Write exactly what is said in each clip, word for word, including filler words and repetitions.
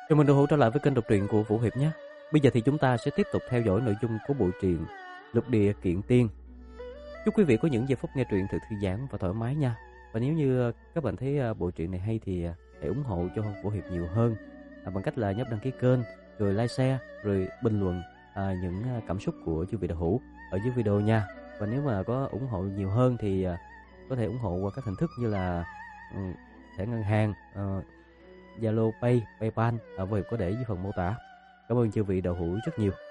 Chào mừng đồng hữu trở lại với kênh đọc truyện của Vũ Hiệp nhé. Bây giờ thì chúng ta sẽ tiếp tục theo dõi nội dung của bộ truyện Lục Địa Kiện Tiên. Chúc quý vị có những giây phút nghe truyện thật thư giãn và thoải mái nha. Và nếu như các bạn thấy bộ truyện này hay thì hãy ủng hộ cho Vũ Hiệp nhiều hơn à, bằng cách là nhấp đăng ký kênh, rồi like share, rồi bình luận à, những cảm xúc của chư vị đạo hữu ở dưới video nha. Và nếu mà có ủng hộ nhiều hơn thì à, có thể ủng hộ qua các hình thức như là um, thẻ ngân hàng, uh, Zalo Pay, PayPal ở Vũ Hiệp có để dưới phần mô tả. Cảm ơn chư vị đạo hữu rất nhiều.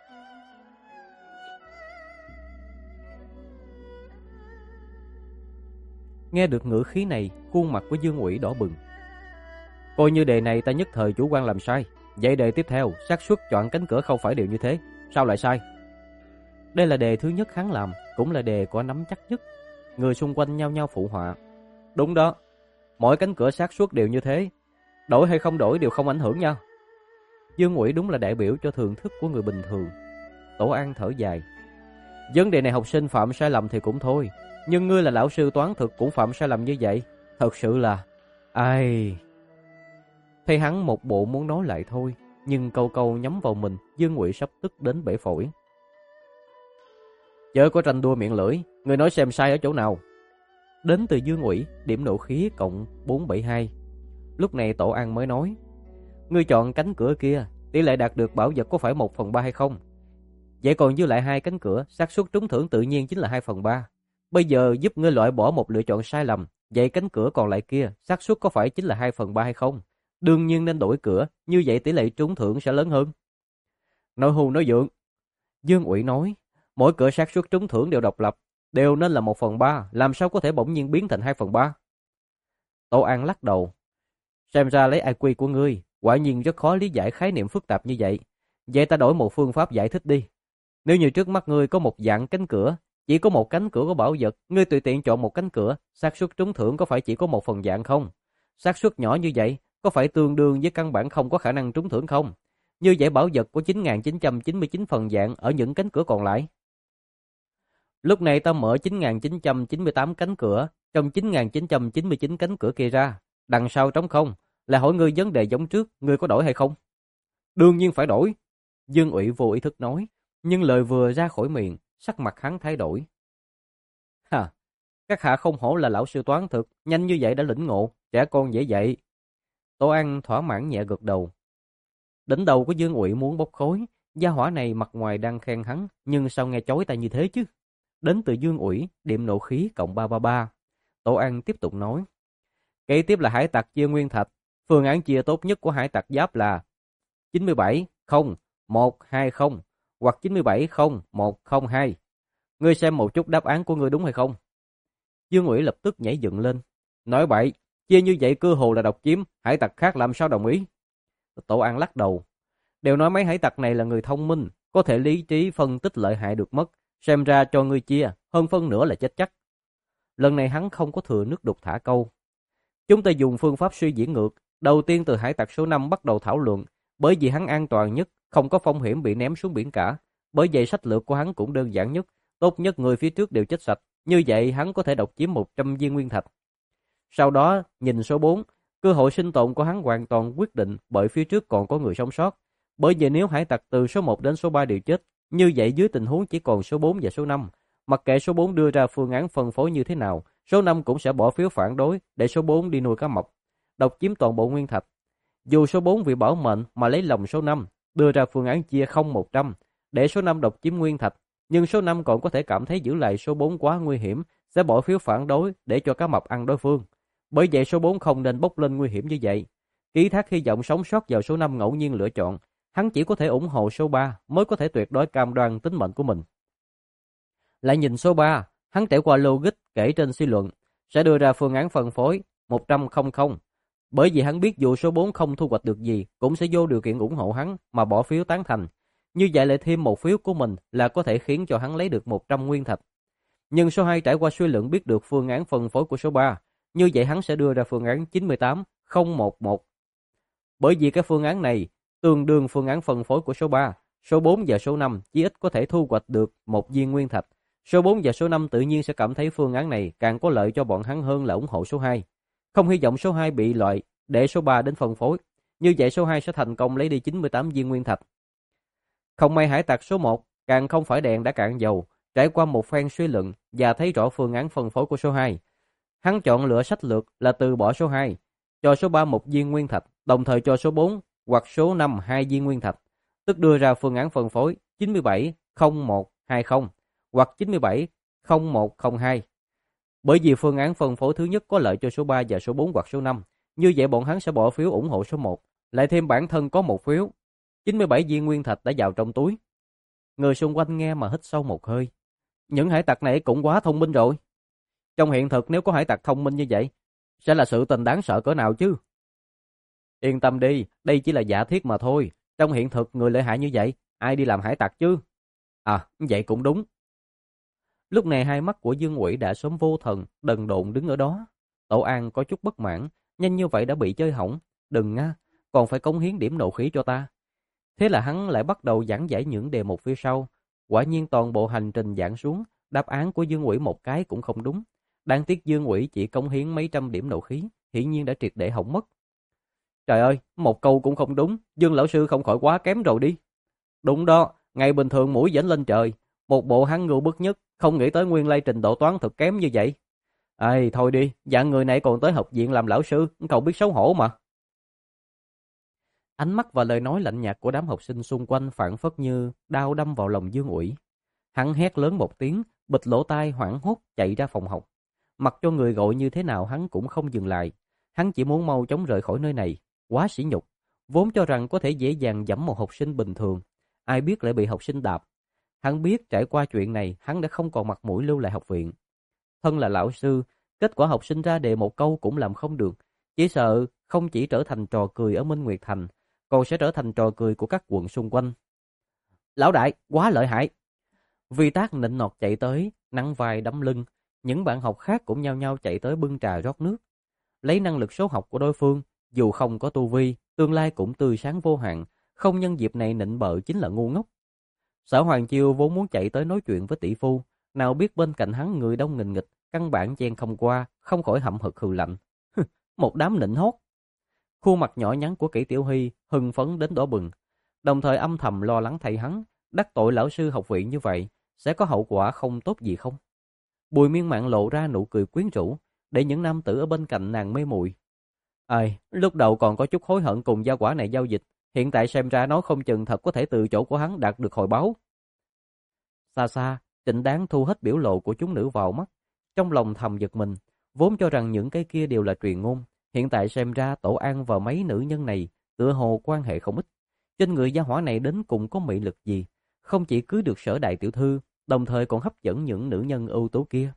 Nghe được ngữ khí này, khuôn mặt của Dương Uỷ đỏ bừng. Coi như đề này ta nhất thời chủ quan làm sai. Vậy đề tiếp theo, xác suất chọn cánh cửa không phải đều như thế. Sao lại sai? Đây là đề thứ nhất hắn làm, cũng là đề có nắm chắc nhất. Người xung quanh nhau nhau phụ họa. Đúng đó, mỗi cánh cửa xác suất đều như thế. Đổi hay không đổi đều không ảnh hưởng nhau. Dương Uỷ đúng là đại biểu cho thưởng thức của người bình thường. Tổ An thở dài. Vấn đề này học sinh phạm sai lầm thì cũng thôi, nhưng ngươi là lão sư toán thực cũng phạm sai lầm như vậy. Thật sự là... Ai... Thấy hắn một bộ muốn nói lại thôi, nhưng câu câu nhắm vào mình, Dương Uỷ sắp tức đến bể phổi. Chớ có tranh đua miệng lưỡi, ngươi nói xem sai ở chỗ nào. Đến từ Dương Uỷ, điểm nộ khí cộng bốn bảy hai. Lúc này Tổ An mới nói, ngươi chọn cánh cửa kia, tỷ lệ đạt được bảo vật có phải một phần ba hay không? Vậy còn dư lại hai cánh cửa, xác suất trúng thưởng tự nhiên chính là hai phần ba. Bây giờ giúp ngươi loại bỏ một lựa chọn sai lầm, vậy cánh cửa còn lại kia, xác suất có phải chính là hai phần ba hay không? Đương nhiên nên đổi cửa, như vậy tỷ lệ trúng thưởng sẽ lớn hơn. Nói hù nói dượng. Dương Uỷ nói, mỗi cửa xác suất trúng thưởng đều độc lập, đều nên là một phần ba, làm sao có thể bỗng nhiên biến thành hai phần ba? Tô An lắc đầu. Xem ra lấy i kiu của ngươi, quả nhiên rất khó lý giải khái niệm phức tạp như vậy. Vậy ta đổi một phương pháp giải thích đi. Nếu như trước mắt ngươi có một dạng cánh cửa, chỉ có một cánh cửa có bảo vật, ngươi tùy tiện chọn một cánh cửa, xác suất trúng thưởng có phải chỉ có một phần dạng không? Xác suất nhỏ như vậy, có phải tương đương với căn bản không có khả năng trúng thưởng không? Như vậy bảo vật có chín nghìn chín trăm chín mươi chín phần dạng ở những cánh cửa còn lại. Lúc này ta mở chín nghìn chín trăm chín mươi tám cánh cửa, trong chín nghìn chín trăm chín mươi chín cánh cửa kia ra, đằng sau trống không, là hỏi ngươi vấn đề giống trước, ngươi có đổi hay không? Đương nhiên phải đổi. Dương Uỷ vô ý thức nói, nhưng lời vừa ra khỏi miệng, sắc mặt hắn thay đổi. Hà, các hạ không hổ là lão sư toán thực, nhanh như vậy đã lĩnh ngộ, trẻ con dễ dạy. Tô An thỏa mãn nhẹ gật đầu. Đỉnh đầu của Dương Uỷ muốn bốc khói, gia hỏa này mặt ngoài đang khen hắn, nhưng sao nghe chói tai như thế chứ? Đến từ Dương Uỷ, điểm nộ khí cộng ba ba ba. Tô An tiếp tục nói. Kế tiếp là hải tặc chia nguyên thạch. Phương án chia tốt nhất của hải tặc giáp là chín mươi bảy không một hai không hoặc chín mươi bảy không một không hai. Ngươi xem một chút đáp án của ngươi đúng hay không? Dương Uỷ lập tức nhảy dựng lên. Nói bậy, chia như vậy cơ hồ là độc chiếm, hải tặc khác làm sao đồng ý? Tổ An lắc đầu. Đều nói mấy hải tặc này là người thông minh, có thể lý trí phân tích lợi hại được mất. Xem ra cho ngươi chia, hơn phân nửa là chết chắc. Lần này hắn không có thừa nước đục thả câu. Chúng ta dùng phương pháp suy diễn ngược, đầu tiên từ hải tặc số năm bắt đầu thảo luận, bởi vì hắn an toàn nhất, không có phong hiểm bị ném xuống biển cả. Bởi vậy sách lược của hắn cũng đơn giản nhất, tốt nhất người phía trước đều chết sạch, như vậy hắn có thể độc chiếm một trăm viên nguyên thạch. Sau đó, nhìn số bốn, cơ hội sinh tồn của hắn hoàn toàn quyết định bởi phía trước còn có người sống sót. Bởi vậy nếu hải tặc từ số một đến số ba đều chết, như vậy dưới tình huống chỉ còn số bốn và số năm, mặc kệ số bốn đưa ra phương án phân phối như thế nào, số năm cũng sẽ bỏ phiếu phản đối để số bốn đi nuôi cá mập, độc chiếm toàn bộ nguyên thạch. Dù số bốn vì bảo mệnh mà lấy lòng số năm, đưa ra phương án chia không một trăm để số năm độc chiếm nguyên thạch, nhưng số năm còn có thể cảm thấy giữ lại số bốn quá nguy hiểm, sẽ bỏ phiếu phản đối để cho cá mập ăn đối phương. Bởi vậy số bốn không nên bốc lên nguy hiểm như vậy. Ký thác hy vọng sống sót vào số năm ngẫu nhiên lựa chọn, hắn chỉ có thể ủng hộ số ba mới có thể tuyệt đối cam đoan tính mệnh của mình. Lại nhìn số ba, hắn trải qua logic kể trên suy luận, sẽ đưa ra phương án phân phối một trăm không không. Bởi vì hắn biết dù số bốn không thu hoạch được gì, cũng sẽ vô điều kiện ủng hộ hắn mà bỏ phiếu tán thành. Như vậy lại thêm một phiếu của mình là có thể khiến cho hắn lấy được một trăm nguyên thạch. Nhưng số hai trải qua suy luận biết được phương án phân phối của số ba, như vậy hắn sẽ đưa ra phương án chín mươi tám không một một. Bởi vì cái phương án này tương đương phương án phân phối của số ba, số bốn và số năm chỉ ít có thể thu hoạch được một viên nguyên thạch. Số bốn và số năm tự nhiên sẽ cảm thấy phương án này càng có lợi cho bọn hắn hơn là ủng hộ số hai. Không hy vọng số hai bị loại để số ba đến phân phối. Như vậy số hai sẽ thành công lấy đi chín mươi tám viên nguyên thạch. Không may hải tặc số một càng không phải đèn đã cạn dầu, trải qua một phen suy luận và thấy rõ phương án phân phối của số hai. Hắn chọn lựa sách lược là từ bỏ số hai, cho số ba một viên nguyên thạch, đồng thời cho số bốn hoặc số năm hai viên nguyên thạch, tức đưa ra phương án phân phối chín mươi bảy không một hai không hoặc chín mươi bảy không một không hai. Bởi vì phương án phân phối thứ nhất có lợi cho số ba và số bốn hoặc số năm, như vậy bọn hắn sẽ bỏ phiếu ủng hộ số một, lại thêm bản thân có một phiếu. chín mươi bảy viên nguyên thạch đã vào trong túi. Người xung quanh nghe mà hít sâu một hơi. Những hải tặc này cũng quá thông minh rồi. Trong hiện thực nếu có hải tặc thông minh như vậy, sẽ là sự tình đáng sợ cỡ nào chứ. Yên tâm đi, đây chỉ là giả thiết mà thôi. Trong hiện thực người lợi hại như vậy, ai đi làm hải tặc chứ? À, vậy cũng đúng. Lúc này hai mắt của Dương Quỷ đã sớm vô thần, đần độn đứng ở đó. Tổ An có chút bất mãn, nhanh như vậy đã bị chơi hỏng. Đừng nga, còn phải cống hiến điểm nộ khí cho ta. Thế là hắn lại bắt đầu giảng giải những đề mục phía sau. Quả nhiên toàn bộ hành trình giảng xuống, đáp án của Dương Quỷ một cái cũng không đúng. Đáng tiếc Dương Quỷ chỉ cống hiến mấy trăm điểm nộ khí, hiển nhiên đã triệt để hỏng mất. Trời ơi, một câu cũng không đúng, Dương lão sư không khỏi quá kém rồi đi. Đúng đó, ngày bình thường mũi dễn lên trời, một bộ hắn ngưu bức nhất, không nghĩ tới nguyên lai trình độ toán thật kém như vậy. Ê, thôi đi, dạng người này còn tới học viện làm lão sư, cậu biết xấu hổ mà. Ánh mắt và lời nói lạnh nhạt của đám học sinh xung quanh phảng phất như đao đâm vào lòng Dương Uỷ. Hắn hét lớn một tiếng, bịt lỗ tai hoảng hốt chạy ra phòng học. Mặc cho người gọi như thế nào hắn cũng không dừng lại. Hắn chỉ muốn mau chóng rời khỏi nơi này, quá sỉ nhục. Vốn cho rằng có thể dễ dàng giẫm một học sinh bình thường, ai biết lại bị học sinh đạp. Hắn biết trải qua chuyện này, hắn đã không còn mặt mũi lưu lại học viện. Thân là lão sư, kết quả học sinh ra đề một câu cũng làm không được. Chỉ sợ không chỉ trở thành trò cười ở Minh Nguyệt Thành, còn sẽ trở thành trò cười của các quận xung quanh. Lão đại, quá lợi hại. Vi Tác nịnh nọt chạy tới, nắng vai đấm lưng. Những bạn học khác cũng nhao nhao chạy tới bưng trà rót nước. Lấy năng lực số học của đối phương, dù không có tu vi, tương lai cũng tươi sáng vô hạn. Không nhân dịp này nịnh bợ chính là ngu ngốc. Sở Hoàng Chiêu vốn muốn chạy tới nói chuyện với tỷ phu, nào biết bên cạnh hắn người đông nghìn nghịch, căn bản chen không qua, không khỏi hậm hực hừ lạnh. Một đám nịnh hót. Khuôn mặt nhỏ nhắn của Kỷ Tiểu Hy hưng phấn đến đỏ bừng, đồng thời âm thầm lo lắng thay hắn, đắc tội lão sư học viện như vậy, sẽ có hậu quả không tốt gì không? Bùi Miên Mạn lộ ra nụ cười quyến rũ, để những nam tử ở bên cạnh nàng mê muội. Ai, lúc đầu còn có chút hối hận cùng gia quả này giao dịch, hiện tại xem ra nó không chừng thật có thể từ chỗ của hắn đạt được hồi báo. Xa xa, Trịnh Đáng thu hết biểu lộ của chúng nữ vào mắt, trong lòng thầm giật mình, vốn cho rằng những cái kia đều là truyền ngôn, hiện tại xem ra Tổ An và mấy nữ nhân này tựa hồ quan hệ không ít. Trên người gia hỏa này đến cùng có mị lực gì, không chỉ cưới được Sở đại tiểu thư, đồng thời còn hấp dẫn những nữ nhân ưu tú kia.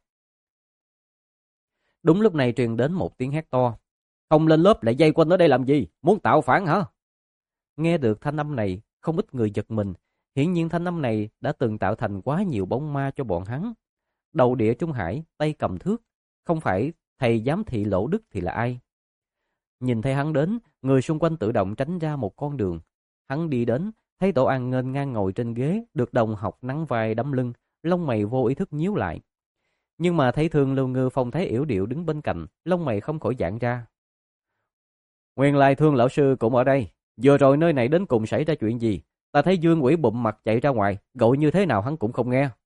Đúng lúc này truyền đến một tiếng hét to. Không lên lớp lại dây quanh ở đây làm gì? Muốn tạo phản hả? Nghe được thanh âm này, không ít người giật mình. Hiển nhiên thanh âm này đã từng tạo thành quá nhiều bóng ma cho bọn hắn. Đầu địa Trung Hải, tay cầm thước. Không phải thầy giám thị Lỗ Đức thì là ai? Nhìn thấy hắn đến, người xung quanh tự động tránh ra một con đường. Hắn đi đến, thấy Tổ An nghênh ngang ngồi trên ghế, được đồng học nắng vai đấm lưng, lông mày vô ý thức nhíu lại. Nhưng mà thấy Thương Lưu Ngư phong thái yểu điệu đứng bên cạnh, lông mày không khỏi giãn ra. Nguyên lai Thương lão sư cũng ở đây. Vừa rồi nơi này đến cùng xảy ra chuyện gì? Ta thấy Dương Quỷ bụm mặt chạy ra ngoài, gọi như thế nào hắn cũng không nghe.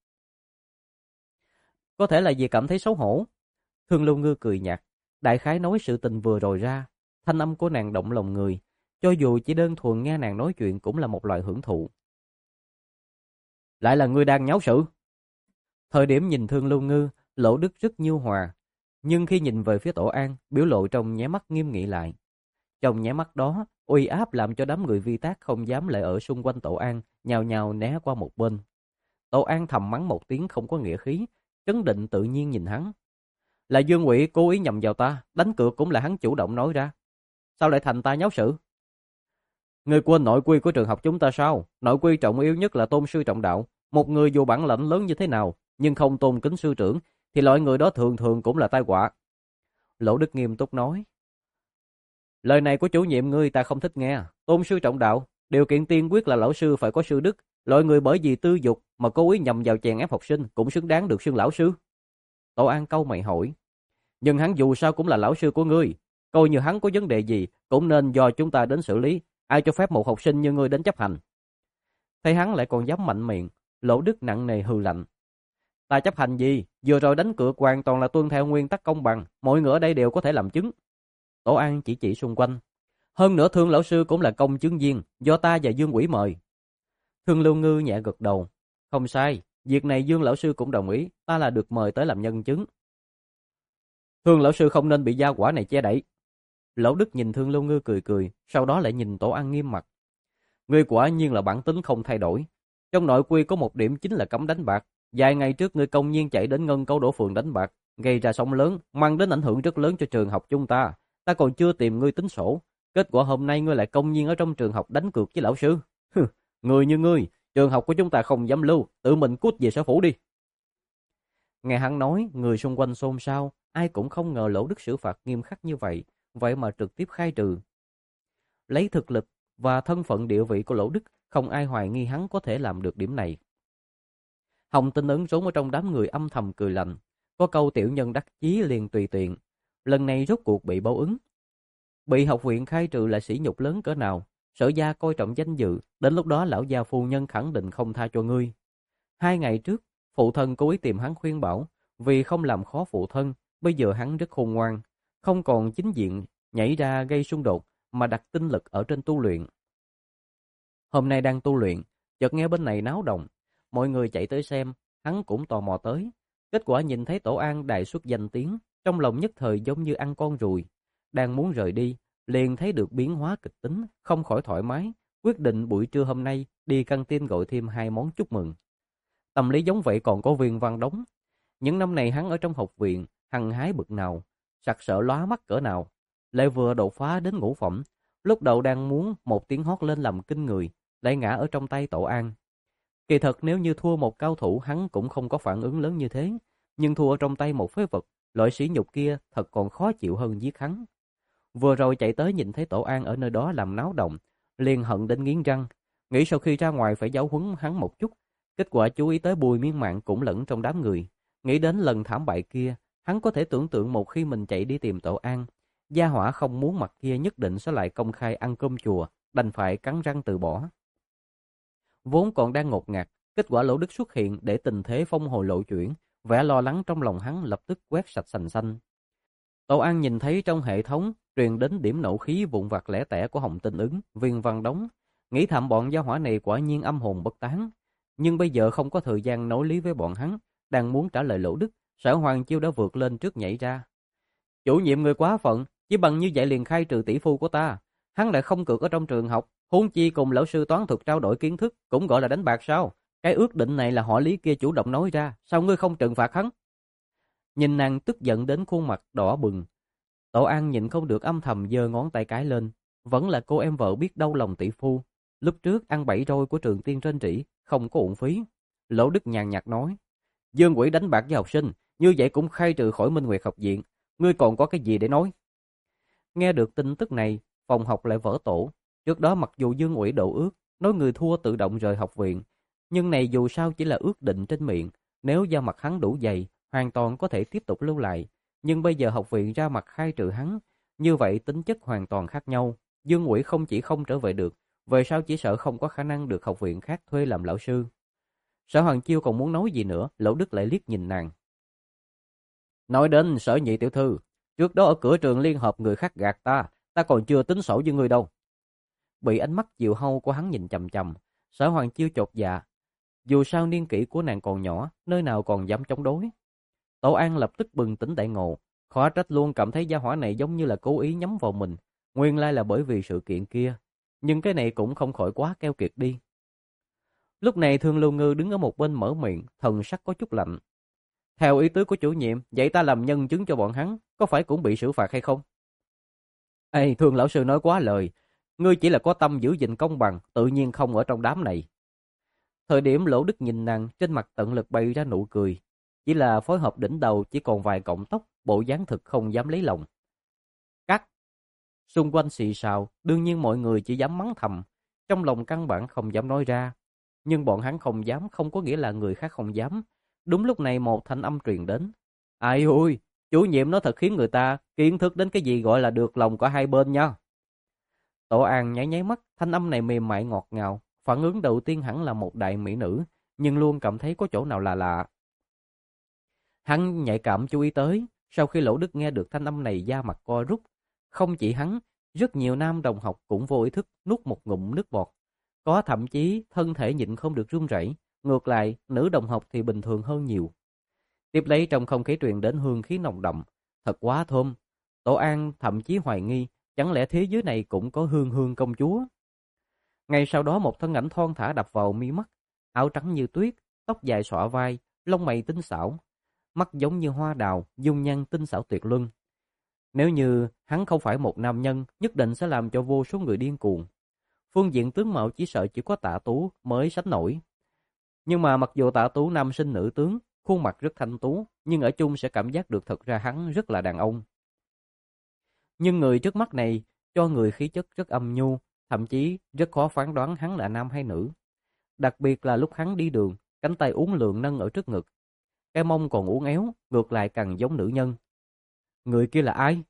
Có thể là vì cảm thấy xấu hổ. Thương Lưu Ngư cười nhạt, đại khái nói sự tình vừa rồi ra. Thanh âm của nàng động lòng người, cho dù chỉ đơn thuần nghe nàng nói chuyện cũng là một loại hưởng thụ. Lại là ngươi đang nháo sự. Thời điểm nhìn Thương Lưu Ngư, Lỗ Đức rất nhu hòa, nhưng khi nhìn về phía Tổ An, biểu lộ trong nháy mắt nghiêm nghị lại. Trong nháy mắt đó, uy áp làm cho đám người Vi Tác không dám lại ở xung quanh Tổ An, nhào nhào né qua một bên. Tổ An thầm mắng một tiếng không có nghĩa khí, trấn định tự nhiên nhìn hắn. Là Dương Quỷ cố ý nhầm vào ta, đánh cược cũng là hắn chủ động nói ra. Sao lại thành ta nháo sự? Ngươi quên nội quy của trường học chúng ta sao? Nội quy trọng yếu nhất là tôn sư trọng đạo. Một người dù bản lãnh lớn như thế nào, nhưng không tôn kính sư trưởng, thì loại người đó thường thường cũng là tai họa. Lỗ Đức nghiêm túc nói. Lời này của chủ nhiệm ngươi ta không thích nghe. Tôn sư trọng đạo, điều kiện tiên quyết là lão sư phải có sư đức. Loại người bởi vì tư dục mà cố ý nhầm vào chèn ép học sinh cũng xứng đáng được xưng lão sư. Tổ An câu mày hỏi. Nhưng hắn dù sao cũng là lão sư của ngươi. Coi như hắn có vấn đề gì cũng nên do chúng ta đến xử lý. Ai cho phép một học sinh như ngươi đến chấp hành? Thấy hắn lại còn dám mạnh miệng, Lỗ Đức nặng nề hừ lạnh. Ta chấp hành gì? Vừa rồi đánh cược hoàn toàn là tuân theo nguyên tắc công bằng, mọi người ở đây đều có thể làm chứng. Tổ An chỉ chỉ xung quanh. Hơn nữa Thương lão sư cũng là công chứng viên, do ta và Dương Quỷ mời. Thương Lưu Ngư nhẹ gật đầu. Không sai, việc này Dương lão sư cũng đồng ý, ta là được mời tới làm nhân chứng. Thương lão sư không nên bị gia quả này che đậy. Lão Đức nhìn Thương Lưu Ngư cười cười, sau đó lại nhìn Tổ An nghiêm mặt. Ngươi quả nhiên là bản tính không thay đổi. Trong nội quy có một điểm chính là cấm đánh bạc. Vài ngày trước ngươi công nhiên chạy đến Ngân Câu Đổ Phường đánh bạc, gây ra sóng lớn, mang đến ảnh hưởng rất lớn cho trường học chúng ta. Ta còn chưa tìm ngươi tính sổ. Kết quả hôm nay ngươi lại công nhiên ở trong trường học đánh cược với lão sư. Người như ngươi, trường học của chúng ta không dám lưu, tự mình cút về sở phủ đi. Nghe hắn nói, người xung quanh xôn xao, ai cũng không ngờ Lỗ Đức xử phạt nghiêm khắc như vậy, vậy mà trực tiếp khai trừ. Lấy thực lực và thân phận địa vị của Lỗ Đức, không ai hoài nghi hắn có thể làm được điểm này. Hồng Tinh Ấn trốn ở trong đám người âm thầm cười lạnh, có câu tiểu nhân đắc chí liền tùy tiện, lần này rốt cuộc bị báo ứng. Bị học viện khai trừ là sỉ nhục lớn cỡ nào, Sở gia coi trọng danh dự, đến lúc đó lão gia phu nhân khẳng định không tha cho ngươi. Hai ngày trước, phụ thân cố ý tìm hắn khuyên bảo, vì không làm khó phụ thân, bây giờ hắn rất khôn ngoan, không còn chính diện nhảy ra gây xung đột, mà đặt tinh lực ở trên tu luyện. Hôm nay đang tu luyện, chợt nghe bên này náo động, mọi người chạy tới xem, hắn cũng tò mò tới. Kết quả nhìn thấy Tổ An đại xuất danh tiếng, trong lòng nhất thời giống như ăn con ruồi, đang muốn rời đi, liền thấy được biến hóa kịch tính, không khỏi thoải mái, quyết định buổi trưa hôm nay đi căng tin gọi thêm hai món chúc mừng. Tâm lý giống vậy còn có Viên Văn Đống. Những năm này hắn ở trong học viện, hăng hái bực nào, sặc sỡ lóa mắt cỡ nào, lại vừa đột phá đến ngũ phẩm, lúc đầu đang muốn một tiếng hót lên làm kinh người, lại ngã ở trong tay Tổ An. Kỳ thật nếu như thua một cao thủ hắn cũng không có phản ứng lớn như thế, nhưng thua trong tay một phế vật, loại sỉ nhục kia thật còn khó chịu hơn giết hắn. Vừa rồi chạy tới nhìn thấy Tổ An ở nơi đó làm náo động, liền hận đến nghiến răng, nghĩ sau khi ra ngoài phải giáo huấn hắn một chút. Kết quả chú ý tới Bùi Miên Mạn cũng lẫn trong đám người, nghĩ đến lần thảm bại kia, hắn có thể tưởng tượng một khi mình chạy đi tìm Tổ An, gia hỏa không muốn mặt kia nhất định sẽ lại công khai ăn cơm chùa, đành phải cắn răng từ bỏ. Vốn còn đang ngột ngạt, kết quả Lỗ Đức xuất hiện để tình thế phong hồi lộ chuyển, vẻ lo lắng trong lòng hắn lập tức quét sạch sành xanh. Tổ An nhìn thấy trong hệ thống truyền đến điểm nộ khí vụn vặt lẻ tẻ của Hồng Tinh Ứng, Viên Văn Đống, nghĩ thầm bọn gia hỏa này quả nhiên âm hồn bất tán, nhưng bây giờ không có thời gian nói lý với bọn hắn, đang muốn trả lời Lỗ Đức, Sở Hoàng Chiêu đã vượt lên trước nhảy ra. Chủ nhiệm người quá phận, chỉ bằng như vậy liền khai trừ tỷ phu của ta, hắn lại không cược ở trong trường học, huống chi cùng lão sư toán thuật trao đổi kiến thức, cũng gọi là đánh bạc sao? Cái ước định này là họ Lý kia chủ động nói ra, sao ngươi không trừng phạt hắn? Nhìn nàng tức giận đến khuôn mặt đỏ bừng, Tổ An nhịn không được âm thầm giơ ngón tay cái lên, vẫn là cô em vợ biết đau lòng tỷ phu, lúc trước ăn bảy roi của Trường Tiên trên trĩ, không có uổng phí. Lỗ Đức nhàn nhạt nói, Dương Quỷ đánh bạc với học sinh, như vậy cũng khai trừ khỏi Minh Nguyệt học viện, ngươi còn có cái gì để nói? Nghe được tin tức này, phòng học lại vỡ tổ. Trước đó mặc dù Dương Quỷ độ ước, nói người thua tự động rời học viện, nhưng này dù sao chỉ là ước định trên miệng, nếu da mặt hắn đủ dày, hoàn toàn có thể tiếp tục lưu lại. Nhưng bây giờ học viện ra mặt khai trừ hắn, như vậy tính chất hoàn toàn khác nhau. Dương Quỷ không chỉ không trở về được, về sau chỉ sợ không có khả năng được học viện khác thuê làm lão sư. Sở Hoàng Chiêu còn muốn nói gì nữa, Lỗ Đức lại liếc nhìn nàng. Nói đến Sở nhị tiểu thư, trước đó ở cửa trường liên hợp người khác gạt ta, ta còn chưa tính sổ với ngươi đâu. Bị ánh mắt chiều hâu của hắn nhìn chằm chằm, Sở Hoàng Chiêu chột dạ. Dù sao niên kỷ của nàng còn nhỏ, nơi nào còn dám chống đối. Tổ An lập tức bừng tỉnh đại ngộ, khó trách luôn cảm thấy gia hỏa này giống như là cố ý nhắm vào mình, nguyên lai là bởi vì sự kiện kia, nhưng cái này cũng không khỏi quá keo kiệt đi. Lúc này Thương Lưu Ngư đứng ở một bên mở miệng, thần sắc có chút lạnh. Theo ý tứ của chủ nhiệm, vậy ta làm nhân chứng cho bọn hắn, có phải cũng bị xử phạt hay không? Ê, Thương lão sư nói quá lời, ngươi chỉ là có tâm giữ gìn công bằng, tự nhiên không ở trong đám này. Thời điểm Lỗ Đức nhìn nàng, trên mặt tận lực bày ra nụ cười, chỉ là phối hợp đỉnh đầu chỉ còn vài cọng tóc, bộ dáng thực không dám lấy lòng. Cắt! Xung quanh xì xào, đương nhiên mọi người chỉ dám mắng thầm, trong lòng căn bản không dám nói ra. Nhưng bọn hắn không dám không có nghĩa là người khác không dám. Đúng lúc này một thanh âm truyền đến. Ai ôi, Chủ nhiệm nó thật khiến người ta kiến thức đến cái gì gọi là được lòng của hai bên nha. Tổ An nháy nháy mắt, thanh âm này mềm mại ngọt ngào, phản ứng đầu tiên hẳn là một đại mỹ nữ, nhưng luôn cảm thấy có chỗ nào là lạ. Hắn nhạy cảm chú ý tới, sau khi Lỗ Đức nghe được thanh âm này da mặt co rút. Không chỉ hắn, rất nhiều nam đồng học cũng vô ý thức nuốt một ngụm nước bọt. Có thậm chí thân thể nhịn không được run rẩy. Ngược lại, nữ đồng học thì bình thường hơn nhiều. Tiếp lấy trong không khí truyền đến hương khí nồng đậm, thật quá thơm. Tổ An thậm chí hoài nghi, chẳng lẽ thế giới này cũng có hương hương công chúa. Ngay sau đó một thân ảnh thon thả đập vào mi mắt, áo trắng như tuyết, tóc dài xõa vai, lông mày tinh xảo, mắt giống như hoa đào, dung nhan tinh xảo tuyệt luân. Nếu như hắn không phải một nam nhân, nhất định sẽ làm cho vô số người điên cuồng. Phương diện tướng mạo chỉ sợ chỉ có Tạ Tú mới sánh nổi. Nhưng mà mặc dù Tạ Tú nam sinh nữ tướng, khuôn mặt rất thanh tú, nhưng ở chung sẽ cảm giác được thật ra hắn rất là đàn ông. Nhưng người trước mắt này cho người khí chất rất âm nhu, thậm chí rất khó phán đoán hắn là nam hay nữ. Đặc biệt là lúc hắn đi đường, cánh tay uốn lượn nâng ở trước ngực, cái mông còn uốn éo, ngược lại càng giống nữ nhân. Người kia là ai?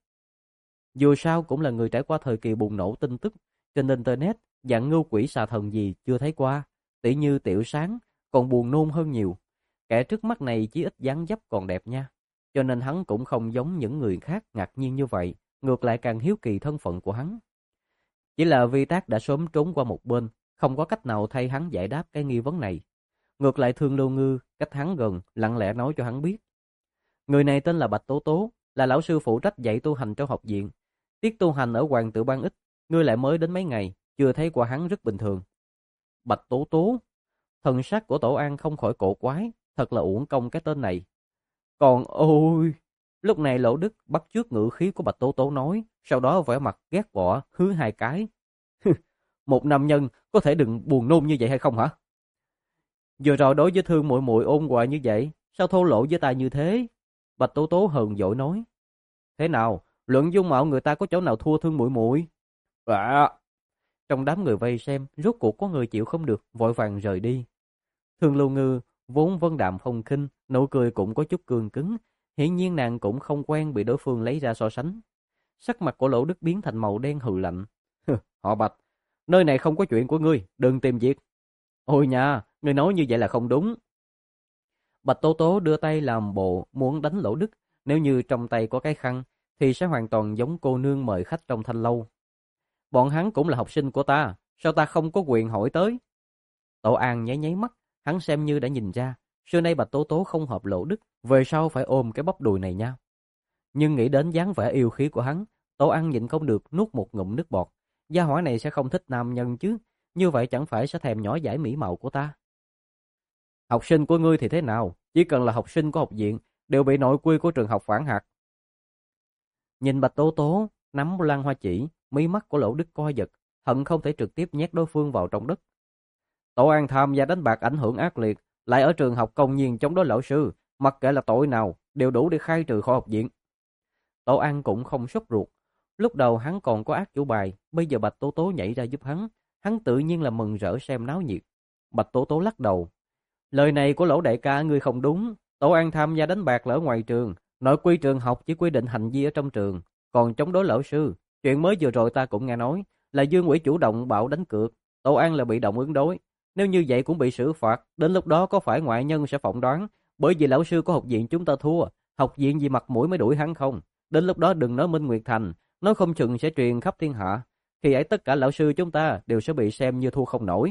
Dù sao cũng là người trải qua thời kỳ bùng nổ tin tức trên internet, dạng ngưu quỷ xà thần gì chưa thấy qua, tỉ như Tiểu Sáng, còn buồn nôn hơn nhiều. Kẻ trước mắt này chí ít dáng dấp còn đẹp nha, cho nên hắn cũng không giống những người khác ngạc nhiên như vậy, ngược lại càng hiếu kỳ thân phận của hắn. Chỉ là Vi Tác đã sớm trốn qua một bên, không có cách nào thay hắn giải đáp cái nghi vấn này. Ngược lại Thương Lưu Ngư cách hắn gần, lặng lẽ nói cho hắn biết. Người này tên là Bạch Tố Tố, là lão sư phụ trách dạy tu hành trong học viện. Tiết tu hành ở Hoàng Tử Ban ít, ngươi lại mới đến mấy ngày, chưa thấy qua hắn rất bình thường. Bạch Tố Tố, thần sắc của Tổ An không khỏi cổ quái, thật là uổng công cái tên này. Còn ôi, lúc này Lỗ Đức bắt chước ngữ khí của Bạch Tố Tố nói, sau đó vẻ mặt ghét bỏ hứ hai cái. Một nam nhân có thể đừng buồn nôn như vậy hay không hả? Vừa rồi đối với Thương muội muội ôn hòa như vậy, sao thô lỗ với ta như thế? Bạch Tố Tố hờn dỗi nói. Thế nào, luận dung mạo người ta có chỗ nào thua Thương muội muội? À. Trong đám người vây xem, rốt cuộc có người chịu không được, vội vàng rời đi. Thương Lưu Ngư vốn vân đạm phong khinh, nụ cười cũng có chút cương cứng, hiển nhiên nàng cũng không quen bị đối phương lấy ra so sánh. Sắc mặt của Lỗ Đức biến thành màu đen hừ lạnh. Họ Bạch, nơi này không có chuyện của ngươi, đừng tìm việc. Ôi nha, ngươi nói như vậy là không đúng. Bạch Tố Tố đưa tay làm bộ muốn đánh Lỗ Đức, nếu như trong tay có cái khăn thì sẽ hoàn toàn giống cô nương mời khách trong thanh lâu. Bọn hắn cũng là học sinh của ta, sao ta không có quyền hỏi tới? Tổ An nháy nháy mắt, hắn xem như đã nhìn ra, xưa nay Bạch Tố Tố không hợp Lỗ Đức, về sau phải ôm cái bắp đùi này nha. Nhưng nghĩ đến dáng vẻ yêu khí của hắn, Tổ An nhịn không được nuốt một ngụm nước bọt. Gia hỏa này sẽ không thích nam nhân chứ, như vậy chẳng phải sẽ thèm nhỏ dãi mỹ mạo của ta. Học sinh của ngươi thì thế nào, chỉ cần là học sinh của học viện, đều bị nội quy của trường học phản hạt. Nhìn Bạch Tố Tố, nắm lan hoa chỉ, mí mắt của Lỗ Đức co giật, hận không thể trực tiếp nhét đối phương vào trong đất. Tổ An tham gia đánh bạc ảnh hưởng ác liệt, lại ở trường học công nhiên chống đối lão sư, mặc kệ là tội nào, đều đủ để khai trừ khỏi học viện. Tổ An cũng không sốt ruột, lúc đầu hắn còn có ác chủ bài, bây giờ Bạch Tố Tố nhảy ra giúp hắn, hắn tự nhiên là mừng rỡ xem náo nhiệt. Bạch Tố Tố lắc đầu. Lời này của Lỗ đại ca ngươi không đúng, Tổ An tham gia đánh bạc là ở ngoài trường, nội quy trường học chỉ quy định hành vi ở trong trường, còn chống đối lão sư. Chuyện mới vừa rồi ta cũng nghe nói, là Dương Ủy chủ động bảo đánh cược, Tổ An là bị động ứng đối. Nếu như vậy cũng bị xử phạt, đến lúc đó có phải ngoại nhân sẽ phỏng đoán, bởi vì lão sư của học viện chúng ta thua, học viện vì mặt mũi mới đuổi hắn không? Đến lúc đó đừng nói Minh Nguyệt Thành, nói không chừng sẽ truyền khắp thiên hạ, thì ấy tất cả lão sư chúng ta đều sẽ bị xem như thua không nổi.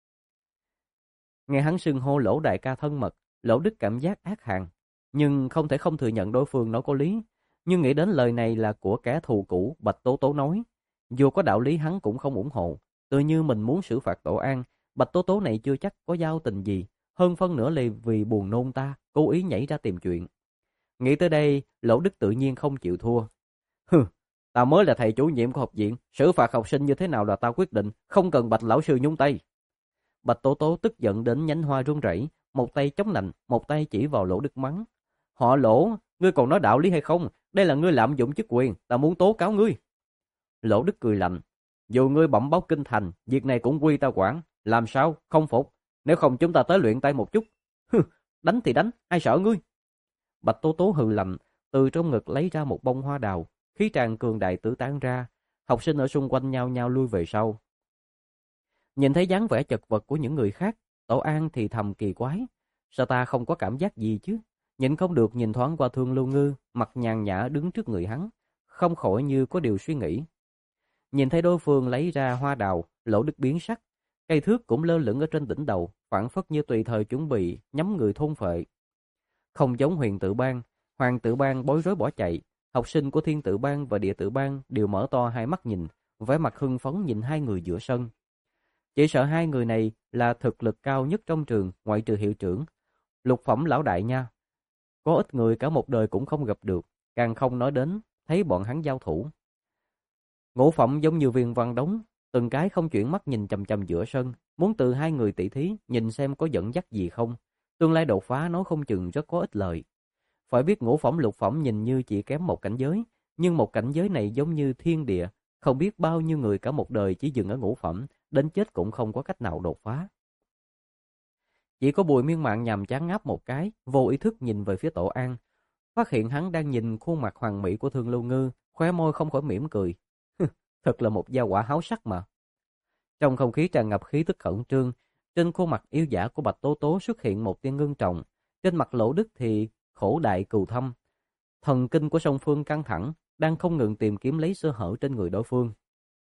Nghe hắn xưng hô Lỗ đại ca thân mật, Lỗ Đức cảm giác ác hàn, nhưng không thể không thừa nhận đối phương nói có lý. Nhưng nghĩ đến lời này là của kẻ thù cũ Bạch Tố Tố nói, dù có đạo lý hắn cũng không ủng hộ. Tự như mình muốn xử phạt Tổ An, Bạch Tố Tố này chưa chắc có giao tình gì, hơn phân nửa là vì buồn nôn ta, cố ý nhảy ra tìm chuyện. Nghĩ tới đây, Lỗ Đức tự nhiên không chịu thua. Hừ, ta mới là thầy chủ nhiệm của học viện, xử phạt học sinh như thế nào là ta quyết định, không cần Bạch lão sư nhúng tay. Bạch Tố Tố tức giận đến nhánh hoa run rẩy, một tay chống nạnh, một tay chỉ vào Lỗ Đức mắng. Họ Lỗ, ngươi còn nói đạo lý hay không? Đây là ngươi lạm dụng chức quyền, ta muốn tố cáo ngươi. Lỗ Đức cười lạnh. Dù ngươi bẩm báo kinh thành, việc này cũng quy ta quản. Làm sao? Không phục. Nếu không chúng ta tới luyện tay một chút. Hừ, đánh thì đánh, ai sợ ngươi? Bạch Tố Tố hừ lạnh, từ trong ngực lấy ra một bông hoa đào, khí tràn cường đại tứ tán ra, học sinh ở xung quanh nhao nhao lui về sau. Nhìn thấy dáng vẻ chật vật của những người khác, Tổ An thì thầm kỳ quái, sao ta không có cảm giác gì chứ? Nhìn không được nhìn thoáng qua Thương Lưu Ngư, mặt nhàn nhã đứng trước người hắn, không khỏi như có điều suy nghĩ. Nhìn thấy đối phương lấy ra hoa đào, Lỗ Đức biến sắc, cây thước cũng lơ lửng ở trên đỉnh đầu, phảng phất như tùy thời chuẩn bị nhắm người thôn phệ. Không giống Huyền Tự Bang, Hoàng Tự Bang bối rối bỏ chạy, học sinh của Thiên Tự Bang và Địa Tự Bang đều mở to hai mắt nhìn, vẻ mặt hưng phấn nhìn hai người giữa sân. Chỉ sợ hai người này là thực lực cao nhất trong trường, ngoại trừ hiệu trưởng, lục phẩm lão đại nha. Có ít người cả một đời cũng không gặp được, càng không nói đến thấy bọn hắn giao thủ. Ngũ phẩm giống như viên văn đống, từng cái không chuyển mắt nhìn chằm chằm giữa sân, muốn từ hai người tỷ thí nhìn xem có dẫn dắt gì không. Tương lai đột phá nói không chừng rất có ích lợi. Phải biết ngũ phẩm lục phẩm nhìn như chỉ kém một cảnh giới, nhưng một cảnh giới này giống như thiên địa, không biết bao nhiêu người cả một đời chỉ dừng ở ngũ phẩm, đến chết cũng không có cách nào đột phá. Chỉ có Bùi Miên Mạn nhằm chán ngáp một cái, vô ý thức nhìn về phía Tổ An, phát hiện hắn đang nhìn khuôn mặt hoàn mỹ của Thương Lưu Ngư, khóe môi không khỏi mỉm cười. Thật là một gia quả háo sắc mà. Trong không khí tràn ngập khí tức khẩn trương, trên khuôn mặt yêu dã của Bạch Tố Tố xuất hiện một tia ngưng trọng, trên mặt Lỗ Đức thì khổ đại cừu thâm. Thần kinh của song phương căng thẳng, đang không ngừng tìm kiếm lấy sơ hở trên người đối phương.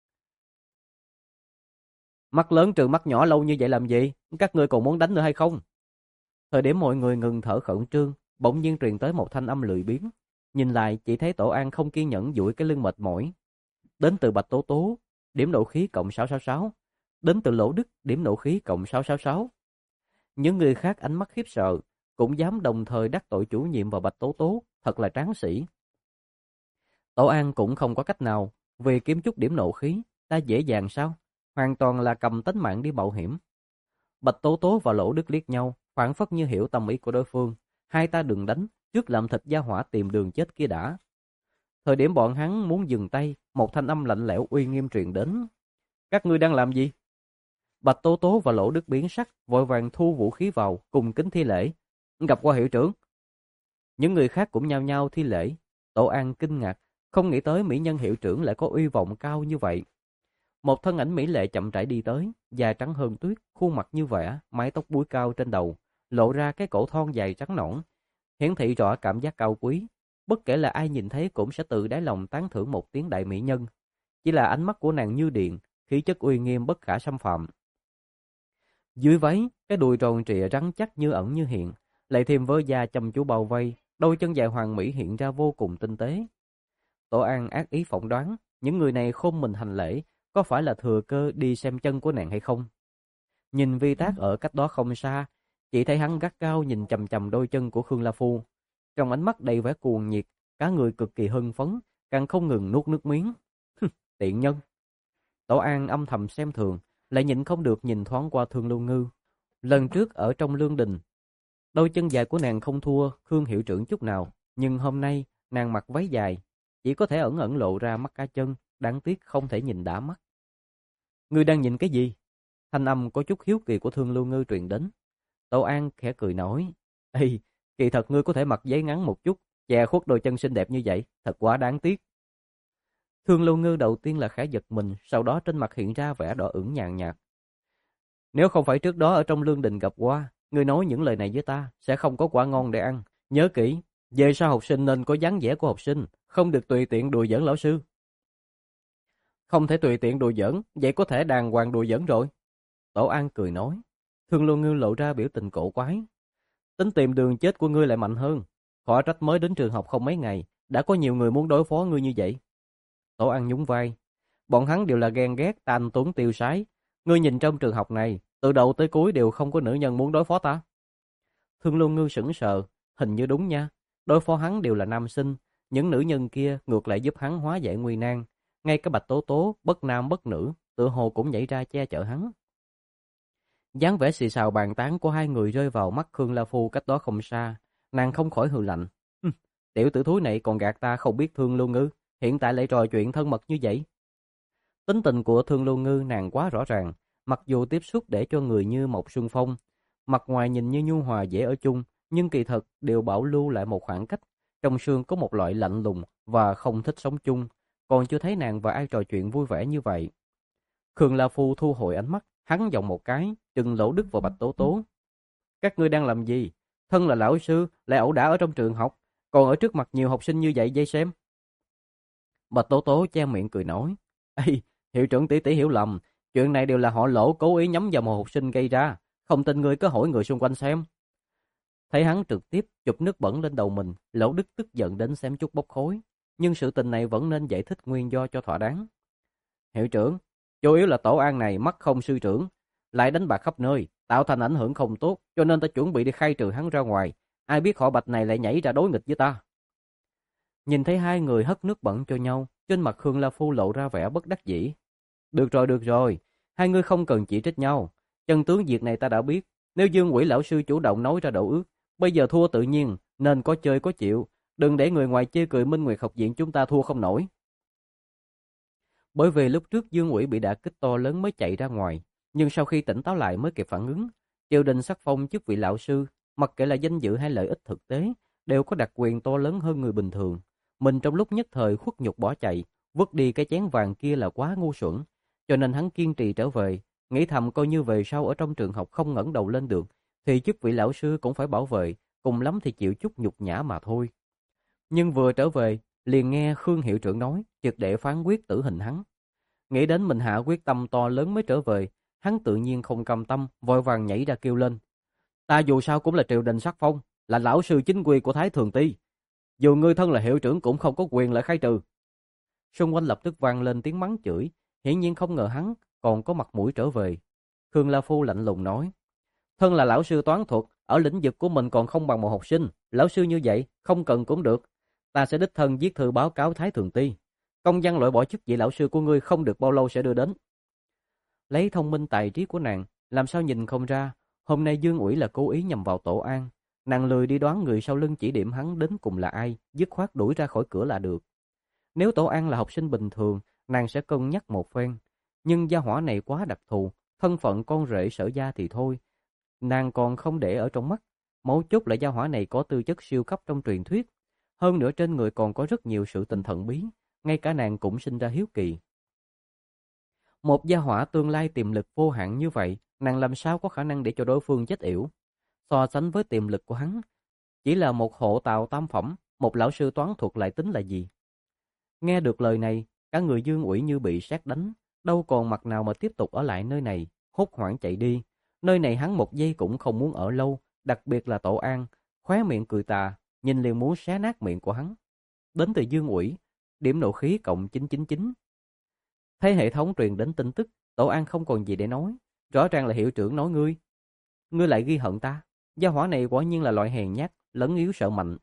Mắt lớn trừng mắt nhỏ lâu như vậy làm gì? Các ngươi còn muốn đánh nữa hay không? Thời điểm mọi người ngừng thở khẩn trương, bỗng nhiên truyền tới một thanh âm lười biếng. Nhìn lại chỉ thấy Tổ An không kiên nhẫn duỗi cái lưng mệt mỏi. Đến từ Bạch Tố Tố, điểm nộ khí cộng sáu sáu sáu. Đến từ Lỗ Đức, điểm nộ khí cộng sáu sáu sáu. Những người khác ánh mắt khiếp sợ, cũng dám đồng thời đắc tội chủ nhiệm và Bạch Tố Tố, thật là tráng sĩ. Tổ An cũng không có cách nào, vì kiếm chút điểm nộ khí, ta dễ dàng sao? Hoàn toàn là cầm tính mạng đi mạo hiểm. Bạch Tố Tố và Lỗ Đức liếc nhau, phảng phất như hiểu tâm ý của đối phương. Hai ta đừng đánh, trước làm thịt gia hỏa tìm đường chết kia đã. Thời điểm bọn hắn muốn dừng tay, một thanh âm lạnh lẽo uy nghiêm truyền đến. Các ngươi đang làm gì? Bạch Tố Tố và Lỗ Đức biến sắc, vội vàng thu vũ khí vào, cùng kính thi lễ. Gặp qua hiệu trưởng. Những người khác cũng nhao nhao thi lễ. Tổ An kinh ngạc, không nghĩ tới mỹ nhân hiệu trưởng lại có uy vọng cao như vậy. Một thân ảnh mỹ lệ chậm rãi đi tới, da trắng hơn tuyết, khuôn mặt như vẽ, mái tóc búi cao trên đầu, lộ ra cái cổ thon dài trắng nõn, hiển thị rõ cảm giác cao quý. Bất kể là ai nhìn thấy cũng sẽ tự đáy lòng tán thưởng một tiếng đại mỹ nhân. Chỉ là ánh mắt của nàng như điện, khí chất uy nghiêm bất khả xâm phạm. Dưới váy, cái đùi tròn trịa rắn chắc như ẩn như hiện, lại thêm với da chăm chú bao vây, đôi chân dài hoàn mỹ hiện ra vô cùng tinh tế. Tổ An ác ý phỏng đoán, những người này khom mình hành lễ, có phải là thừa cơ đi xem chân của nàng hay không? Nhìn Vi Tác ở cách đó không xa, chỉ thấy hắn gắt cao nhìn chằm chằm đôi chân của Khương La Phu. Trong ánh mắt đầy vẻ cuồng nhiệt, cả người cực kỳ hưng phấn, càng không ngừng nuốt nước miếng. Tiện nhân. Tổ An âm thầm xem thường, lại nhịn không được nhìn thoáng qua Thương Lưu Ngư. Lần trước ở trong lương đình, đôi chân dài của nàng không thua Khương hiệu trưởng chút nào, nhưng hôm nay nàng mặc váy dài, chỉ có thể ẩn ẩn lộ ra mắt cá chân, đáng tiếc không thể nhìn đã mắt. Ngươi đang nhìn cái gì? Thanh âm có chút hiếu kỳ của Thương Lưu Ngư truyền đến. Tổ An khẽ cười nói, ê, kỳ thật ngươi có thể mặc giấy ngắn một chút, che khuất đôi chân xinh đẹp như vậy, thật quá đáng tiếc. Thương Lưu Ngư đầu tiên là khẽ giật mình, sau đó trên mặt hiện ra vẻ đỏ ửng nhàn nhạt. Nếu không phải trước đó ở trong lương đình gặp qua, ngươi nói những lời này với ta, sẽ không có quả ngon để ăn. Nhớ kỹ, về sau học sinh nên có dáng vẻ của học sinh, không được tùy tiện đùa giỡn lão sư. Không thể tùy tiện đùa giỡn, vậy có thể đàng hoàng đùa giỡn rồi. Tổ An cười nói. Thương Lưu Ngư lộ ra biểu tình cổ quái. Tính tìm đường chết của ngươi lại mạnh hơn. Khỏi trách mới đến trường học không mấy ngày, đã có nhiều người muốn đối phó ngươi như vậy. Tổ An nhún vai. Bọn hắn đều là ghen ghét, tàn túng tiêu sái. Ngươi nhìn trong trường học này, từ đầu tới cuối đều không có nữ nhân muốn đối phó ta. Thương Lưu Ngư sững sờ, hình như đúng nha. Đối phó hắn đều là nam sinh, những nữ nhân kia ngược lại giúp hắn hóa giải nguy nan. Ngay cái Bạch Tố Tố, bất nam bất nữ, tựa hồ cũng nhảy ra che chở hắn. Dáng vẻ xì xào bàn tán của hai người rơi vào mắt Khương La Phu cách đó không xa, nàng không khỏi hừ lạnh. Tiểu tử thúi này còn gạt ta không biết Thương Lưu Ngư, hiện tại lại trò chuyện thân mật như vậy. Tính tình của Thương Lưu Ngư nàng quá rõ ràng, mặc dù tiếp xúc để cho người như một xuân phong, mặt ngoài nhìn như nhu hòa dễ ở chung, nhưng kỳ thật đều bảo lưu lại một khoảng cách, Trong Sương có một loại lạnh lùng và không thích sống chung, còn chưa thấy nàng và ai trò chuyện vui vẻ như vậy. Khương La Phu thu hồi ánh mắt, hắn giọng một cái, trừng Lỗ Đức và Bạch Tố Tố. Các ngươi đang làm gì? Thân là lão sư, lại ẩu đả ở trong trường học, còn ở trước mặt nhiều học sinh như vậy dây xem. Bạch Tố Tố che miệng cười nói. Ê, hiệu trưởng tỷ tỷ hiểu lầm, chuyện này đều là họ Lỗ cố ý nhắm vào một học sinh gây ra, không tin ngươi cứ hỏi người xung quanh xem. Thấy hắn trực tiếp chụp nước bẩn lên đầu mình, Lỗ Đức tức giận đến xém chút bốc khói, nhưng sự tình này vẫn nên giải thích nguyên do cho thỏa đáng. Hiệu trưởng, chủ yếu là tổ An này mắt không sư trưởng, lại đánh bạc khắp nơi, tạo thành ảnh hưởng không tốt, cho nên ta chuẩn bị đi khai trừ hắn ra ngoài. Ai biết họ Bạch này lại nhảy ra đối nghịch với ta. Nhìn thấy hai người hất nước bẩn cho nhau, trên mặt Khương La Phu lộ ra vẻ bất đắc dĩ. Được rồi, được rồi, hai người không cần chỉ trích nhau. Chân tướng việc này ta đã biết, nếu Dương Quỷ lão sư chủ động nói ra đầu ước, bây giờ thua tự nhiên, nên có chơi có chịu, đừng để người ngoài chê cười Minh Nguyệt học viện chúng ta thua không nổi. Bởi vì lúc trước Dương Quỷ bị đả kích to lớn mới chạy ra ngoài, nhưng sau khi tỉnh táo lại mới kịp phản ứng. Triều đình sắc phong chức vị lão sư, mặc kệ là danh dự hay lợi ích thực tế, đều có đặc quyền to lớn hơn người bình thường. Mình trong lúc nhất thời khuất nhục bỏ chạy, vứt đi cái chén vàng kia là quá ngu xuẩn, cho nên hắn kiên trì trở về, nghĩ thầm coi như về sau ở trong trường học không ngẩng đầu lên được, thì chức vị lão sư cũng phải bảo vệ, cùng lắm thì chịu chút nhục nhã mà thôi. Nhưng vừa trở về, liền nghe Khương hiệu trưởng nói, triệt để phán quyết tử hình hắn. Nghĩ đến mình hạ quyết tâm to lớn mới trở về, hắn tự nhiên không cam tâm, vội vàng nhảy ra kêu lên. Ta dù sao cũng là triều đình sắc phong, là lão sư chính quy của Thái Thường Ty. Dù ngươi thân là hiệu trưởng cũng không có quyền lại khai trừ. Xung quanh lập tức vang lên tiếng mắng chửi, hiển nhiên không ngờ hắn còn có mặt mũi trở về. Khương La Phu lạnh lùng nói. Thân là lão sư toán thuật, ở lĩnh vực của mình còn không bằng một học sinh. Lão sư như vậy, không cần cũng được. Ta sẽ đích thân viết thư báo cáo Thái Thường Ty. Công văn loại bỏ chức vị lão sư của ngươi không được bao lâu sẽ đưa đến. Lấy thông minh tài trí của nàng, làm sao nhìn không ra, hôm nay Dương Uỷ là cố ý nhằm vào Tổ An. Nàng lười đi đoán người sau lưng chỉ điểm hắn đến cùng là ai, dứt khoát đuổi ra khỏi cửa là được. Nếu Tổ An là học sinh bình thường, nàng sẽ cân nhắc một phen. Nhưng gia hỏa này quá đặc thù, thân phận con rể Sở gia thì thôi. Nàng còn không để ở trong mắt. Mấu chốt là gia hỏa này có tư chất siêu cấp trong truyền thuyết. Hơn nữa trên người còn có rất nhiều sự tình thần bí, ngay cả nàng cũng sinh ra hiếu kỳ. Một gia hỏa tương lai tiềm lực vô hạn như vậy, nàng làm sao có khả năng để cho đối phương chết yểu. So sánh với tiềm lực của hắn, chỉ là một hộ tào tam phẩm, một lão sư toán thuật lại tính là gì? Nghe được lời này, cả người Dương Uỷ như bị sét đánh, đâu còn mặt nào mà tiếp tục ở lại nơi này, hốt hoảng chạy đi. Nơi này hắn một giây cũng không muốn ở lâu, đặc biệt là Tổ An, khóe miệng cười tà, nhìn liền muốn xé nát miệng của hắn. Đến từ Dương Uỷ, điểm nộ khí cộng chín chín chín. Thấy hệ thống truyền đến tin tức, Tổ An không còn gì để nói, rõ ràng là hiệu trưởng nói ngươi. Ngươi lại ghi hận ta, gia hỏa này quả nhiên là loại hèn nhát, lấn yếu sợ mạnh.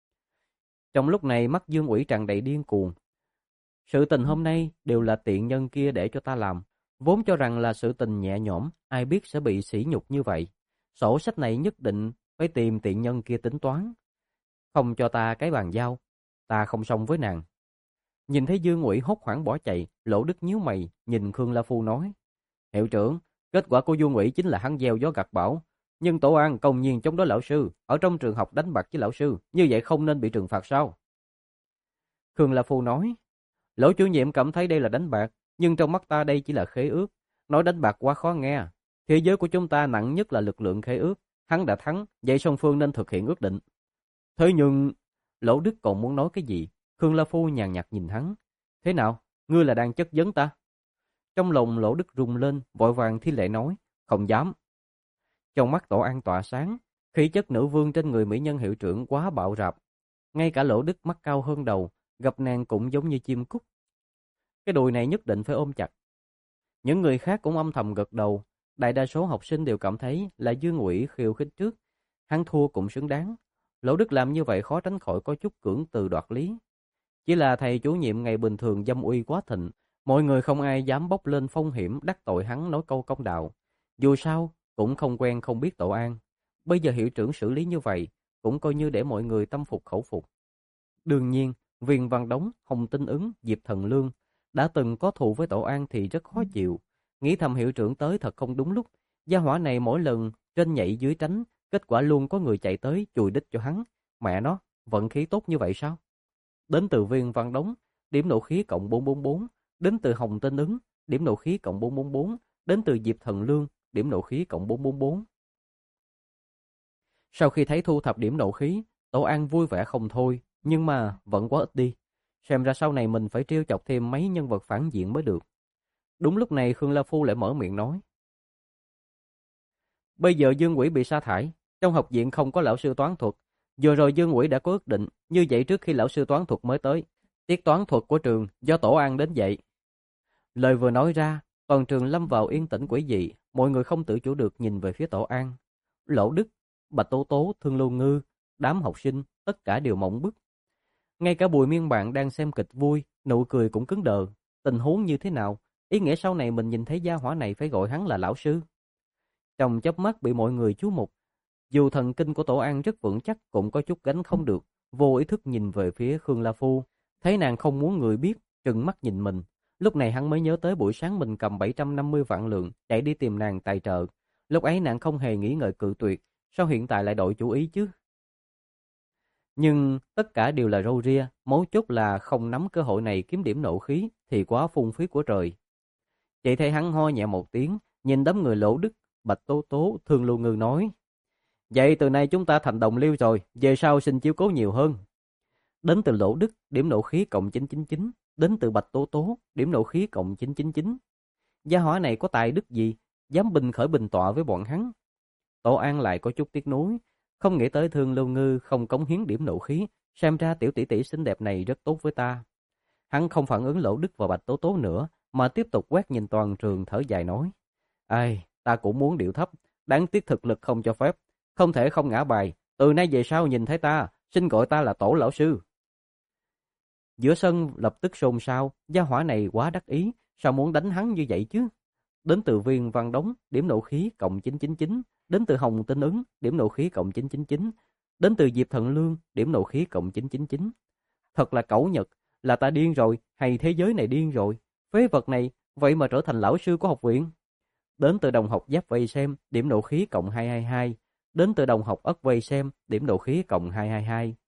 Trong lúc này mắt Dương Uỷ tràn đầy điên cuồng. Sự tình hôm nay đều là tiện nhân kia để cho ta làm, vốn cho rằng là sự tình nhẹ nhõm, ai biết sẽ bị sỉ nhục như vậy. Sổ sách này nhất định phải tìm tiện nhân kia tính toán. Không cho ta cái bàn giao, ta không xong với nàng. Nhìn thấy Dương Uỷ hốt hoảng bỏ chạy, Lỗ Đức nhíu mày, nhìn Khương La Phu nói. Hiệu trưởng, kết quả của Dương Uỷ chính là hắn gieo gió gặt bão. Nhưng Tổ An công nhiên chống đối lão sư, ở trong trường học đánh bạc với lão sư, như vậy không nên bị trừng phạt sao? Khương La Phu nói. Lỗ chủ nhiệm cảm thấy đây là đánh bạc, nhưng trong mắt ta đây chỉ là khế ước. Nói đánh bạc quá khó nghe. Thế giới của chúng ta nặng nhất là lực lượng khế ước. Hắn đã thắng, vậy song phương nên thực hiện ước định. Thế nhưng... Lỗ Đức còn muốn nói cái gì? Khương La Phu nhàn nhạt nhìn hắn. Thế nào? Ngươi là đang chất vấn ta? Trong lòng Lỗ Đức rung lên, vội vàng thi lễ nói. Không dám. Trong mắt Tổ An tỏa sáng, khí chất nữ vương trên người mỹ nhân hiệu trưởng quá bạo rạp. Ngay cả Lỗ Đức mắt cao hơn đầu, gặp nàng cũng giống như chim cút. Cái đùi này nhất định phải ôm chặt. Những người khác cũng âm thầm gật đầu. Đại đa số học sinh đều cảm thấy là Dương Uỷ khiêu khích trước. Hắn thua cũng xứng đáng. Lỗ Đức làm như vậy khó tránh khỏi có chút cưỡng từ đoạt lý. Chỉ là thầy chủ nhiệm ngày bình thường dâm uy quá thịnh, mọi người không ai dám bốc lên phong hiểm đắc tội hắn nói câu công đạo. Dù sao, cũng không quen không biết Tổ An. Bây giờ hiệu trưởng xử lý như vậy, cũng coi như để mọi người tâm phục khẩu phục. Đương nhiên, Viên Văn Đống, Hồng Tinh Ứng, Diệp Thần Lương đã từng có thù với Tổ An thì rất khó chịu. Nghĩ thầm hiệu trưởng tới thật không đúng lúc. Gia hỏa này mỗi lần trên nhảy dưới tránh, kết quả luôn có người chạy tới chùi đít cho hắn. Mẹ nó, vận khí tốt như vậy sao? Đến từ Viên Văn Đống, điểm nộ khí cộng bốn trăm bốn mươi bốn. Đến từ Hồng Tinh Ứng, điểm nộ khí cộng bốn trăm bốn mươi bốn. Đến từ Diệp Thần Lương, điểm nộ khí cộng bốn trăm bốn mươi bốn. Sau khi thấy thu thập điểm nộ khí, Tổ An vui vẻ không thôi, nhưng mà vẫn quá ít đi. Xem ra sau này mình phải trêu chọc thêm mấy nhân vật phản diện mới được. Đúng lúc này Khương La Phu lại mở miệng nói. Bây giờ Dương Quỷ bị sa thải, trong học viện không có lão sư toán thuật. Vừa rồi Dương Quỷ đã có ước định, như vậy trước khi lão sư toán thuật mới tới, tiết toán thuật của trường do Tổ An đến dạy. Lời vừa nói ra, toàn trường lâm vào yên tĩnh quỷ dị, mọi người không tự chủ được nhìn về phía Tổ An. Lỗ Đức, Bạch Tố Tố, Thương Lưu Ngư, đám học sinh, tất cả đều mộng bức. Ngay cả Bùi Miên bạn đang xem kịch vui, nụ cười cũng cứng đờ. Tình huống như thế nào? Ý nghĩa sau này mình nhìn thấy gia hỏa này phải gọi hắn là lão sư. Trong chớp mắt bị mọi người chú mục, dù thần kinh của Tổ An rất vững chắc cũng có chút gánh không được, vô ý thức nhìn về phía Khương La Phu, thấy nàng không muốn người biết, trừng mắt nhìn mình. Lúc này hắn mới nhớ tới buổi sáng mình cầm bảy trăm năm mươi vạn lượng chạy đi tìm nàng tài trợ. Lúc ấy nàng không hề nghĩ ngợi cự tuyệt, sao hiện tại lại đổi chủ ý chứ? Nhưng tất cả đều là râu ria, mấu chốt là không nắm cơ hội này kiếm điểm nộ khí thì quá phung phí của trời. Chị thấy hắn ho nhẹ một tiếng, nhìn đám người Lỗ Đức, Bạch Tố Tố, Thương Lưu Ngư nói. Vậy từ nay chúng ta thành đồng liêu rồi, về sau xin chiếu cố nhiều hơn. Đến từ Lỗ Đức, điểm nộ khí cộng chín trăm chín mươi chín. Đến từ Bạch Tố Tố, điểm nộ khí cộng chín trăm chín mươi chín. Gia hỏa này có tài đức gì, dám bình khởi bình tọa với bọn hắn. Tổ An lại có chút tiếc nuối, không nghĩ tới Thương Lưu Ngư không cống hiến điểm nộ khí, xem ra tiểu tỷ tỷ xinh đẹp này rất tốt với ta. Hắn không phản ứng Lỗ Đức và Bạch Tố Tố nữa, mà tiếp tục quét nhìn toàn trường thở dài nói. Ai, ta cũng muốn điệu thấp, đáng tiếc thực lực không cho phép, không thể không ngã bài, từ nay về sau nhìn thấy ta, xin gọi ta là Tổ lão sư. Giữa sân lập tức xôn xao, gia hỏa này quá đắc ý, sao muốn đánh hắn như vậy chứ? Đến từ Viên Văn Đống, điểm nộ khí cộng chín trăm chín mươi chín. Đến từ Hồng Tinh Ứng, điểm nộ khí cộng chín trăm chín mươi chín. Đến từ Diệp Thần Lương, điểm nộ khí cộng chín trăm chín mươi chín. Thật là cẩu nhật, là ta điên rồi, hay thế giới này điên rồi? Phế vật này, vậy mà trở thành lão sư của học viện. Đến từ Đồng học Giáp vây xem, điểm nộ khí cộng hai trăm hai mươi hai. Đến từ Đồng học Ất vây xem, điểm nộ khí cộng hai trăm hai mươi hai.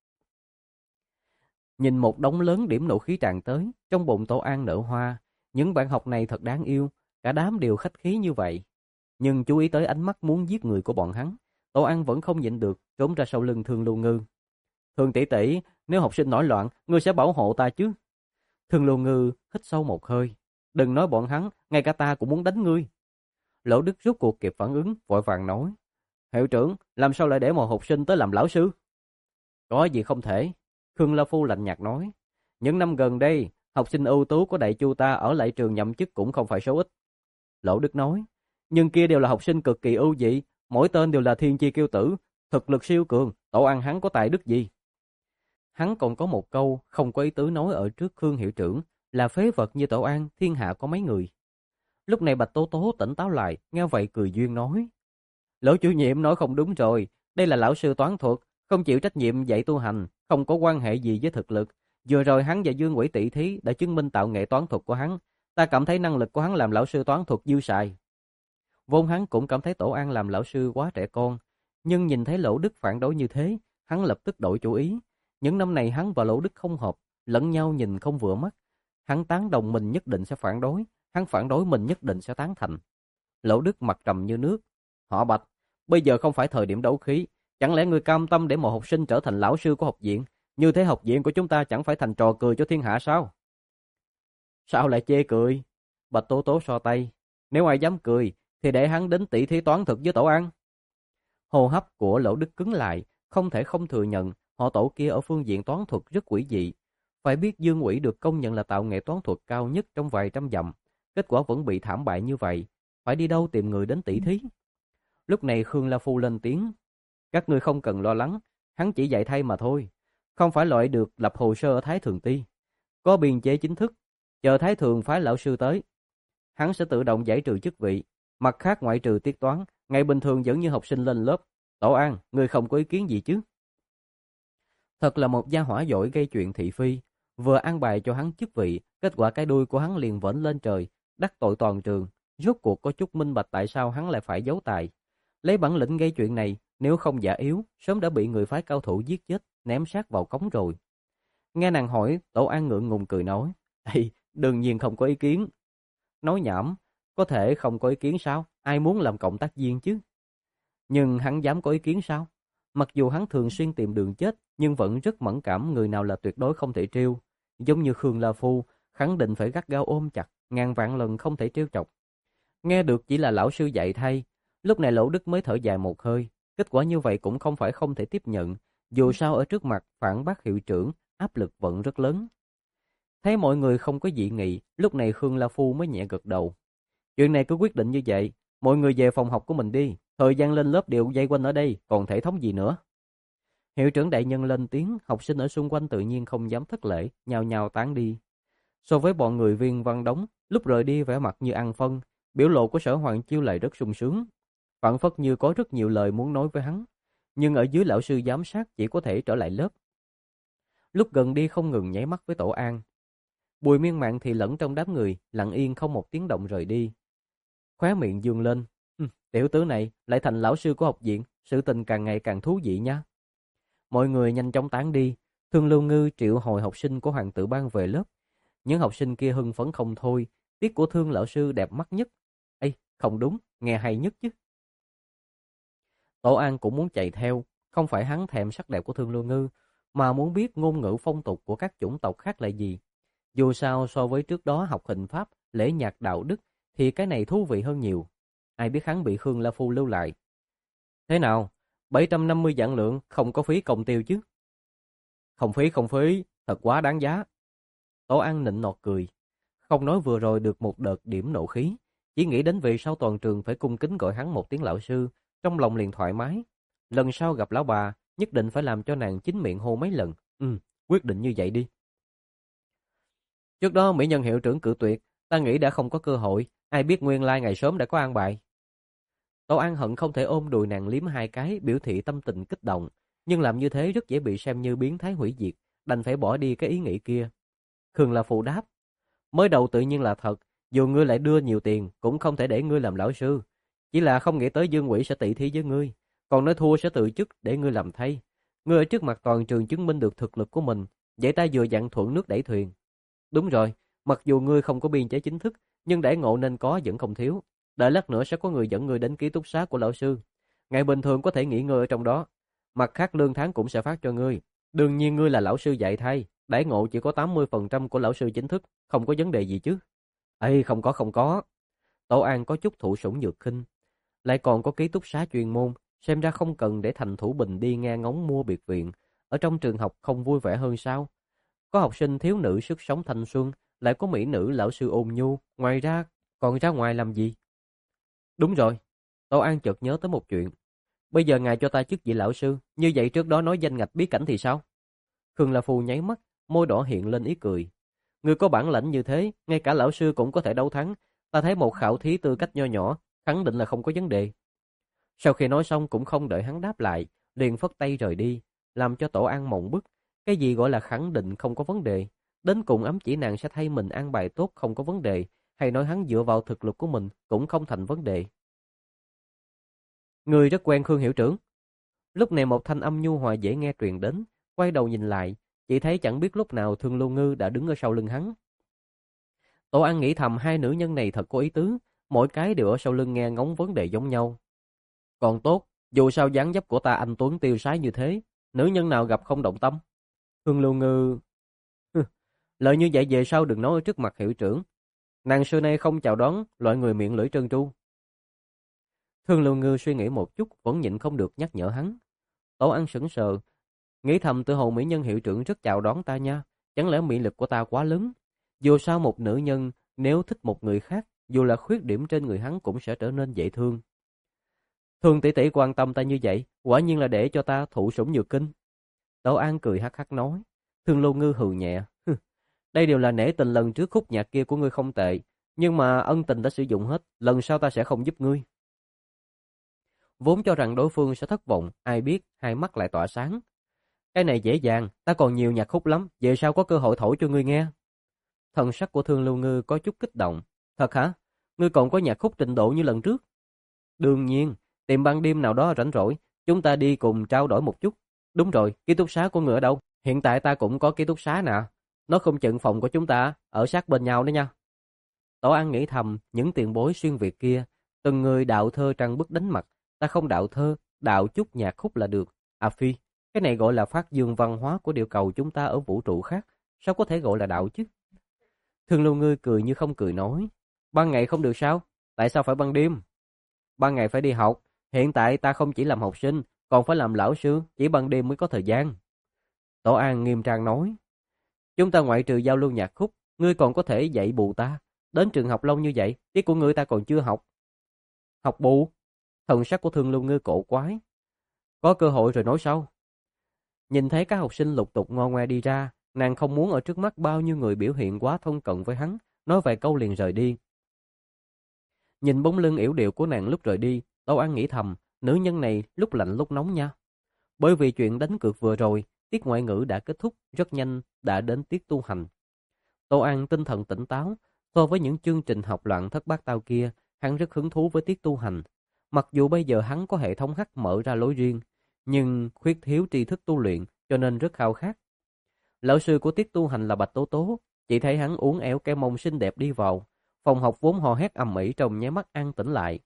Nhìn một đống lớn điểm nộ khí tràn tới, trong bụng Tổ An nở hoa. Những bạn học này thật đáng yêu, cả đám đều khách khí như vậy. Nhưng chú ý tới ánh mắt muốn giết người của bọn hắn, Tổ An vẫn không nhịn được, trốn ra sau lưng Thương Lưu Ngư. Thương tỷ tỷ, nếu học sinh nổi loạn, ngươi sẽ bảo hộ ta chứ? Thương Lưu Ngư hít sâu một hơi. Đừng nói bọn hắn, ngay cả ta cũng muốn đánh ngươi. Lỗ Đức rút cuộc kịp phản ứng, vội vàng nói. Hiệu trưởng, làm sao lại để một học sinh tới làm lão sư? Có gì không thể. Khương La Phu lạnh nhạt nói. Những năm gần đây, học sinh ưu tú của Đại Chu ta ở lại trường nhậm chức cũng không phải số ít. Lỗ Đức nói. Nhưng kia đều là học sinh cực kỳ ưu dị, mỗi tên đều là thiên chi kiêu tử, thực lực siêu cường, Tổ An hắn có tài đức gì? Hắn còn có một câu không có ý tứ nói ở trước Khương hiệu trưởng, là phế vật như Tổ An, thiên hạ có mấy người. Lúc này Bạch Tố Tố tỉnh táo lại, nghe vậy cười duyên nói. Lỗ chủ nhiệm nói không đúng rồi, đây là lão sư toán thuật, không chịu trách nhiệm dạy tu hành, không có quan hệ gì với thực lực. Vừa rồi hắn và Dương Quỷ tỷ thí đã chứng minh tạo nghệ toán thuật của hắn, ta cảm thấy năng lực của hắn làm lão sư toán thuật dư xài. Vốn hắn cũng cảm thấy Tổ An làm lão sư quá trẻ con, nhưng nhìn thấy Lỗ Đức phản đối như thế, hắn lập tức đổi chủ ý. Những năm này hắn và Lỗ Đức không hợp, lẫn nhau nhìn không vừa mắt. Hắn tán đồng mình nhất định sẽ phản đối, hắn phản đối mình nhất định sẽ tán thành. Lỗ Đức mặt trầm như nước. Họ Bạch, bây giờ không phải thời điểm đấu khí, chẳng lẽ ngươi cam tâm để một học sinh trở thành lão sư của học viện? Như thế học viện của chúng ta chẳng phải thành trò cười cho thiên hạ sao? Sao lại chê cười? Bạch Tố Tố so tay. Nếu ai dám cười, thì để hắn đến tỷ thí toán thực với Tổ An. Hô hấp của Lỗ Đức cứng lại, không thể không thừa nhận họ Tổ kia ở phương diện toán thuật rất quỷ dị. Phải biết Dương Quỷ được công nhận là tạo nghệ toán thuật cao nhất trong vài trăm dặm, kết quả vẫn bị thảm bại như vậy, phải đi đâu tìm người đến tỷ thí? Lúc này Khương La Phu lên tiếng, các ngươi không cần lo lắng, hắn chỉ dạy thay mà thôi, không phải loại được lập hồ sơ ở Thái Thường Ti, có biên chế chính thức, chờ Thái Thường phái lão sư tới, hắn sẽ tự động giải trừ chức vị. Mặt khác ngoại trừ tiết toán, ngày bình thường vẫn như học sinh lên lớp. Tổ An, ngươi không có ý kiến gì chứ? Thật là một gia hỏa giỏi gây chuyện thị phi, vừa an bài cho hắn chức vị, kết quả cái đuôi của hắn liền vểnh lên trời, đắc tội toàn trường. Rốt cuộc có chút minh bạch tại sao hắn lại phải giấu tài. Lấy bản lĩnh gây chuyện này, nếu không giả yếu, sớm đã bị người phái cao thủ giết chết, ném xác vào cống rồi. Nghe nàng hỏi, Tổ An ngượng ngùng cười nói, Ê, đương nhiên không có ý kiến. Nói nhảm, có thể không có ý kiến sao? Ai muốn làm cộng tác viên chứ? Nhưng hắn dám có ý kiến sao? Mặc dù hắn thường xuyên tìm đường chết, nhưng vẫn rất mẫn cảm người nào là tuyệt đối không thể trêu. Giống như Khương La Phu, khẳng định phải gắt gao ôm chặt, ngàn vạn lần không thể trêu chọc. Nghe được chỉ là lão sư dạy thay, lúc này Lỗ Đức mới thở dài một hơi. Kết quả như vậy cũng không phải không thể tiếp nhận, dù sao ở trước mặt phản bác hiệu trưởng, áp lực vẫn rất lớn. Thấy mọi người không có dị nghị, lúc này Khương La Phu mới nhẹ gật đầu. Chuyện này cứ quyết định như vậy, mọi người về phòng học của mình đi, thời gian lên lớp đều dây quanh ở đây, còn thể thống gì nữa. Hiệu trưởng đại nhân lên tiếng, học sinh ở xung quanh tự nhiên không dám thất lễ, nhào nhào tán đi. So với bọn người viên văn đống, lúc rời đi vẻ mặt như ăn phân, biểu lộ của Sở Hoàng Chiêu lại rất sung sướng. Phảng phất như có rất nhiều lời muốn nói với hắn, nhưng ở dưới lão sư giám sát chỉ có thể trở lại lớp. Lúc gần đi không ngừng nháy mắt với Tổ An. Bùi Miên Mạn thì lẫn trong đám người, lặng yên không một tiếng động rời đi. Khóe miệng dương lên, tiểu tứ này lại thành lão sư của học viện, sự tình càng ngày càng thú vị nha. Mọi người nhanh chóng tán đi, Thương Lưu Ngư triệu hồi học sinh của Hoàng tử ban về lớp. Những học sinh kia hưng phấn không thôi, tiết của Thương lão sư đẹp mắt nhất. Ê, không đúng, nghe hay nhất chứ. Tổ An cũng muốn chạy theo, không phải hắn thèm sắc đẹp của Thương Lưu Ngư, mà muốn biết ngôn ngữ phong tục của các chủng tộc khác là gì. Dù sao so với trước đó học hình pháp, lễ nhạc đạo đức, thì cái này thú vị hơn nhiều. Ai biết hắn bị Khương La Phu lưu lại. Thế nào? bảy trăm năm mươi vạn lượng không có phí công tiêu chứ? Không phí không phí, thật quá đáng giá. Tổ An nịnh nọt cười. Không nói vừa rồi được một đợt điểm nộ khí, chỉ nghĩ đến vì sau toàn trường phải cung kính gọi hắn một tiếng lão sư, trong lòng liền thoải mái. Lần sau gặp lão bà, nhất định phải làm cho nàng chính miệng hô mấy lần. Ừ, quyết định như vậy đi. Trước đó mỹ nhân hiệu trưởng cự tuyệt, ta nghĩ đã không có cơ hội, ai biết nguyên lai ngày sớm đã có an bài. Tổ An hận không thể ôm đùi nàng liếm hai cái, biểu thị tâm tình kích động, nhưng làm như thế rất dễ bị xem như biến thái hủy diệt, đành phải bỏ đi cái ý nghĩ kia. Khương là phụ đáp, mới đầu tự nhiên là thật, dù ngươi lại đưa nhiều tiền, cũng không thể để ngươi làm lão sư. Chỉ là không nghĩ tới Dương Quỷ sẽ tỉ thí với ngươi, còn nói thua sẽ tự chức để ngươi làm thay. Ngươi ở trước mặt toàn trường chứng minh được thực lực của mình, vậy ta vừa dặn thuận nước đẩy thuyền. Đúng rồi, mặc dù ngươi không có biên chế chính thức, nhưng đãi ngộ nên có vẫn không thiếu. Đợi lát nữa sẽ có người dẫn ngươi đến ký túc xá của lão sư. Ngày bình thường có thể nghỉ ngơi ở trong đó. Mặt khác lương tháng cũng sẽ phát cho ngươi. Đương nhiên ngươi là lão sư dạy thay, đãi ngộ chỉ có tám mươi phần trăm của lão sư chính thức, không có vấn đề gì chứ. Ê, không có không có. Tổ An có chút thụ sủng nhược khinh. Lại còn có ký túc xá chuyên môn, xem ra không cần để Thành Thủ Bình đi nghe ngóng mua biệt viện. Ở trong trường học không vui vẻ hơn sao? Có học sinh thiếu nữ sức sống thanh xuân, lại có mỹ nữ lão sư ôn nhu, ngoài ra còn ra ngoài làm gì? Đúng rồi, Tô An chợt nhớ tới một chuyện. Bây giờ ngài cho ta chức vị lão sư, như vậy trước đó nói danh ngạch bí cảnh thì sao? Khương La Phu nháy mắt, môi đỏ hiện lên ý cười. Người có bản lãnh như thế, ngay cả lão sư cũng có thể đấu thắng. Ta thấy một khảo thí tư cách nho nhỏ, khẳng định là không có vấn đề. Sau khi nói xong cũng không đợi hắn đáp lại, liền phất tay rời đi, làm cho Tổ An mộng bức. Cái gì gọi là khẳng định không có vấn đề? Đến cùng ám chỉ nàng sẽ thay mình an bài tốt không có vấn đề, hay nói hắn dựa vào thực lực của mình cũng không thành vấn đề. Người rất quen Khương hiệu trưởng. Lúc này một thanh âm nhu hòa dễ nghe truyền đến, quay đầu nhìn lại, chỉ thấy chẳng biết lúc nào Thương Lưu Ngư đã đứng ở sau lưng hắn. Tổ An nghĩ thầm hai nữ nhân này thật có ý tứ, mỗi cái đều ở sau lưng nghe ngóng vấn đề giống nhau. Còn tốt, dù sao dáng dấp của ta anh tuấn tiêu sái như thế, nữ nhân nào gặp không động tâm. Thương Lưu Ngư... Lời như vậy về sau đừng nói ở trước mặt hiệu trưởng. Nàng xưa nay không chào đón loại người miệng lưỡi trơn tru. Thương Lưu Ngư suy nghĩ một chút vẫn nhịn không được nhắc nhở hắn. Tổ An sững sờ, nghĩ thầm tự hồ mỹ nhân hiệu trưởng rất chào đón ta nha, chẳng lẽ mỹ lực của ta quá lớn? Dù sao một nữ nhân nếu thích một người khác, dù là khuyết điểm trên người hắn cũng sẽ trở nên dễ thương. Thương tỷ tỷ quan tâm ta như vậy, quả nhiên là để cho ta thụ sủng nhược kinh. Tổ An cười hắc hắc nói. Thương Lưu Ngư hừ nhẹ. Đây đều là nể tình lần trước khúc nhạc kia của ngươi không tệ, nhưng mà ân tình đã sử dụng hết, lần sau ta sẽ không giúp ngươi. Vốn cho rằng đối phương sẽ thất vọng, ai biết hai mắt lại tỏa sáng. Cái này dễ dàng, ta còn nhiều nhạc khúc lắm, về sau có cơ hội thổi cho ngươi nghe. Thần sắc của Thương Lưu Ngư có chút kích động. Thật hả? Ngươi còn có nhạc khúc trình độ như lần trước? Đương nhiên, tìm ban đêm nào đó rảnh rỗi, chúng ta đi cùng trao đổi một chút. Đúng rồi, ký túc xá của người ở đâu? Hiện tại ta cũng có ký túc xá nè. Nó không chừng phòng của chúng ta ở sát bên nhau đó nha. Tổ An nghĩ thầm, những tiền bối xuyên Việt kia, từng người đạo thơ trăng bức đánh mặt. Ta không đạo thơ, đạo chút nhạc khúc là được. À phi, cái này gọi là phát dương văn hóa của địa cầu chúng ta ở vũ trụ khác. Sao có thể gọi là đạo chứ? Thương Lưu Ngươi cười như không cười nói. Ban ngày không được sao? Tại sao phải ban đêm? Ban ngày phải đi học. Hiện tại ta không chỉ làm học sinh, còn phải làm lão sư, chỉ ban đêm mới có thời gian. Tổ An nghiêm trang nói. Chúng ta ngoại trừ giao lưu nhạc khúc, ngươi còn có thể dạy bù ta. Đến trường học lâu như vậy, tiết của ngươi ta còn chưa học. Học bù? Thần sắc của Thương Lưu Ngươi cổ quái. Có cơ hội rồi nói sau. Nhìn thấy các học sinh lục tục ngo ngoe đi ra, nàng không muốn ở trước mắt bao nhiêu người biểu hiện quá thân cận với hắn, nói vài câu liền rời đi. Nhìn bóng lưng yểu điệu của nàng lúc rời đi, Tâu An nghĩ thầm, nữ nhân này lúc lạnh lúc nóng nha. Bởi vì chuyện đánh cược vừa rồi, tiết ngoại ngữ đã kết thúc, rất nhanh đã đến tiết tu hành. Tâu An tinh thần tỉnh táo, so với những chương trình học loạn thất bát tao kia, hắn rất hứng thú với tiết tu hành. Mặc dù bây giờ hắn có hệ thống H mở ra lối riêng, nhưng khuyết thiếu tri thức tu luyện cho nên rất khao khát. Lão sư của tiết tu hành là Bạch Tố Tố, chỉ thấy hắn uốn éo cái mông xinh đẹp đi vào. Phòng học vốn hò hét ầm ĩ trong nháy mắt an tĩnh lại.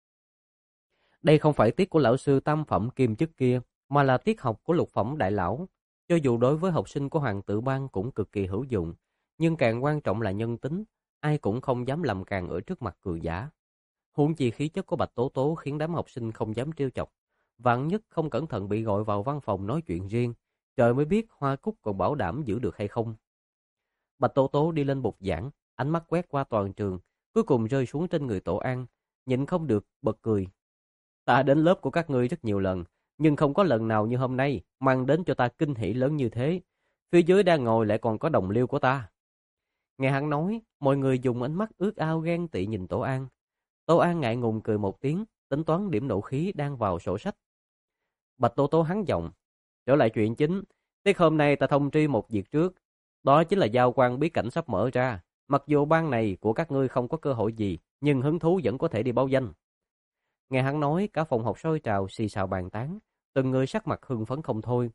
Đây không phải tiết của lão sư tam phẩm kim chức kia, mà là tiết học của lục phẩm đại lão. Cho dù đối với học sinh của Hoàng tử Bang cũng cực kỳ hữu dụng, nhưng càng quan trọng là nhân tính, ai cũng không dám làm càng ở trước mặt cường giả. Huống chi khí chất của Bạch Tố Tố khiến đám học sinh không dám trêu chọc. Vạn nhất không cẩn thận bị gọi vào văn phòng nói chuyện riêng, trời mới biết Hoa Cúc còn bảo đảm giữ được hay không. Bạch Tố Tố đi lên bục giảng, ánh mắt quét qua toàn trường, cuối cùng rơi xuống trên người Tổ An, nhịn không được bật cười. Ta đến lớp của các ngươi rất nhiều lần, nhưng không có lần nào như hôm nay mang đến cho ta kinh hỉ lớn như thế. Phía dưới đang ngồi lại còn có đồng liêu của ta. Nghe hắn nói, mọi người dùng ánh mắt ước ao ghen tị nhìn Tổ An. Tổ An ngại ngùng cười một tiếng, tính toán điểm nộ khí đang vào sổ sách. Bạch Tố Tố hắn giọng, trở lại chuyện chính, tiết hôm nay ta thông tri một việc trước, đó chính là giao quan bí cảnh sắp mở ra. Mặc dù ban này của các ngươi không có cơ hội gì, nhưng hứng thú vẫn có thể đi báo danh. Nghe hắn nói, cả phòng học sôi trào xì xào bàn tán, từng người sắc mặt hưng phấn không thôi.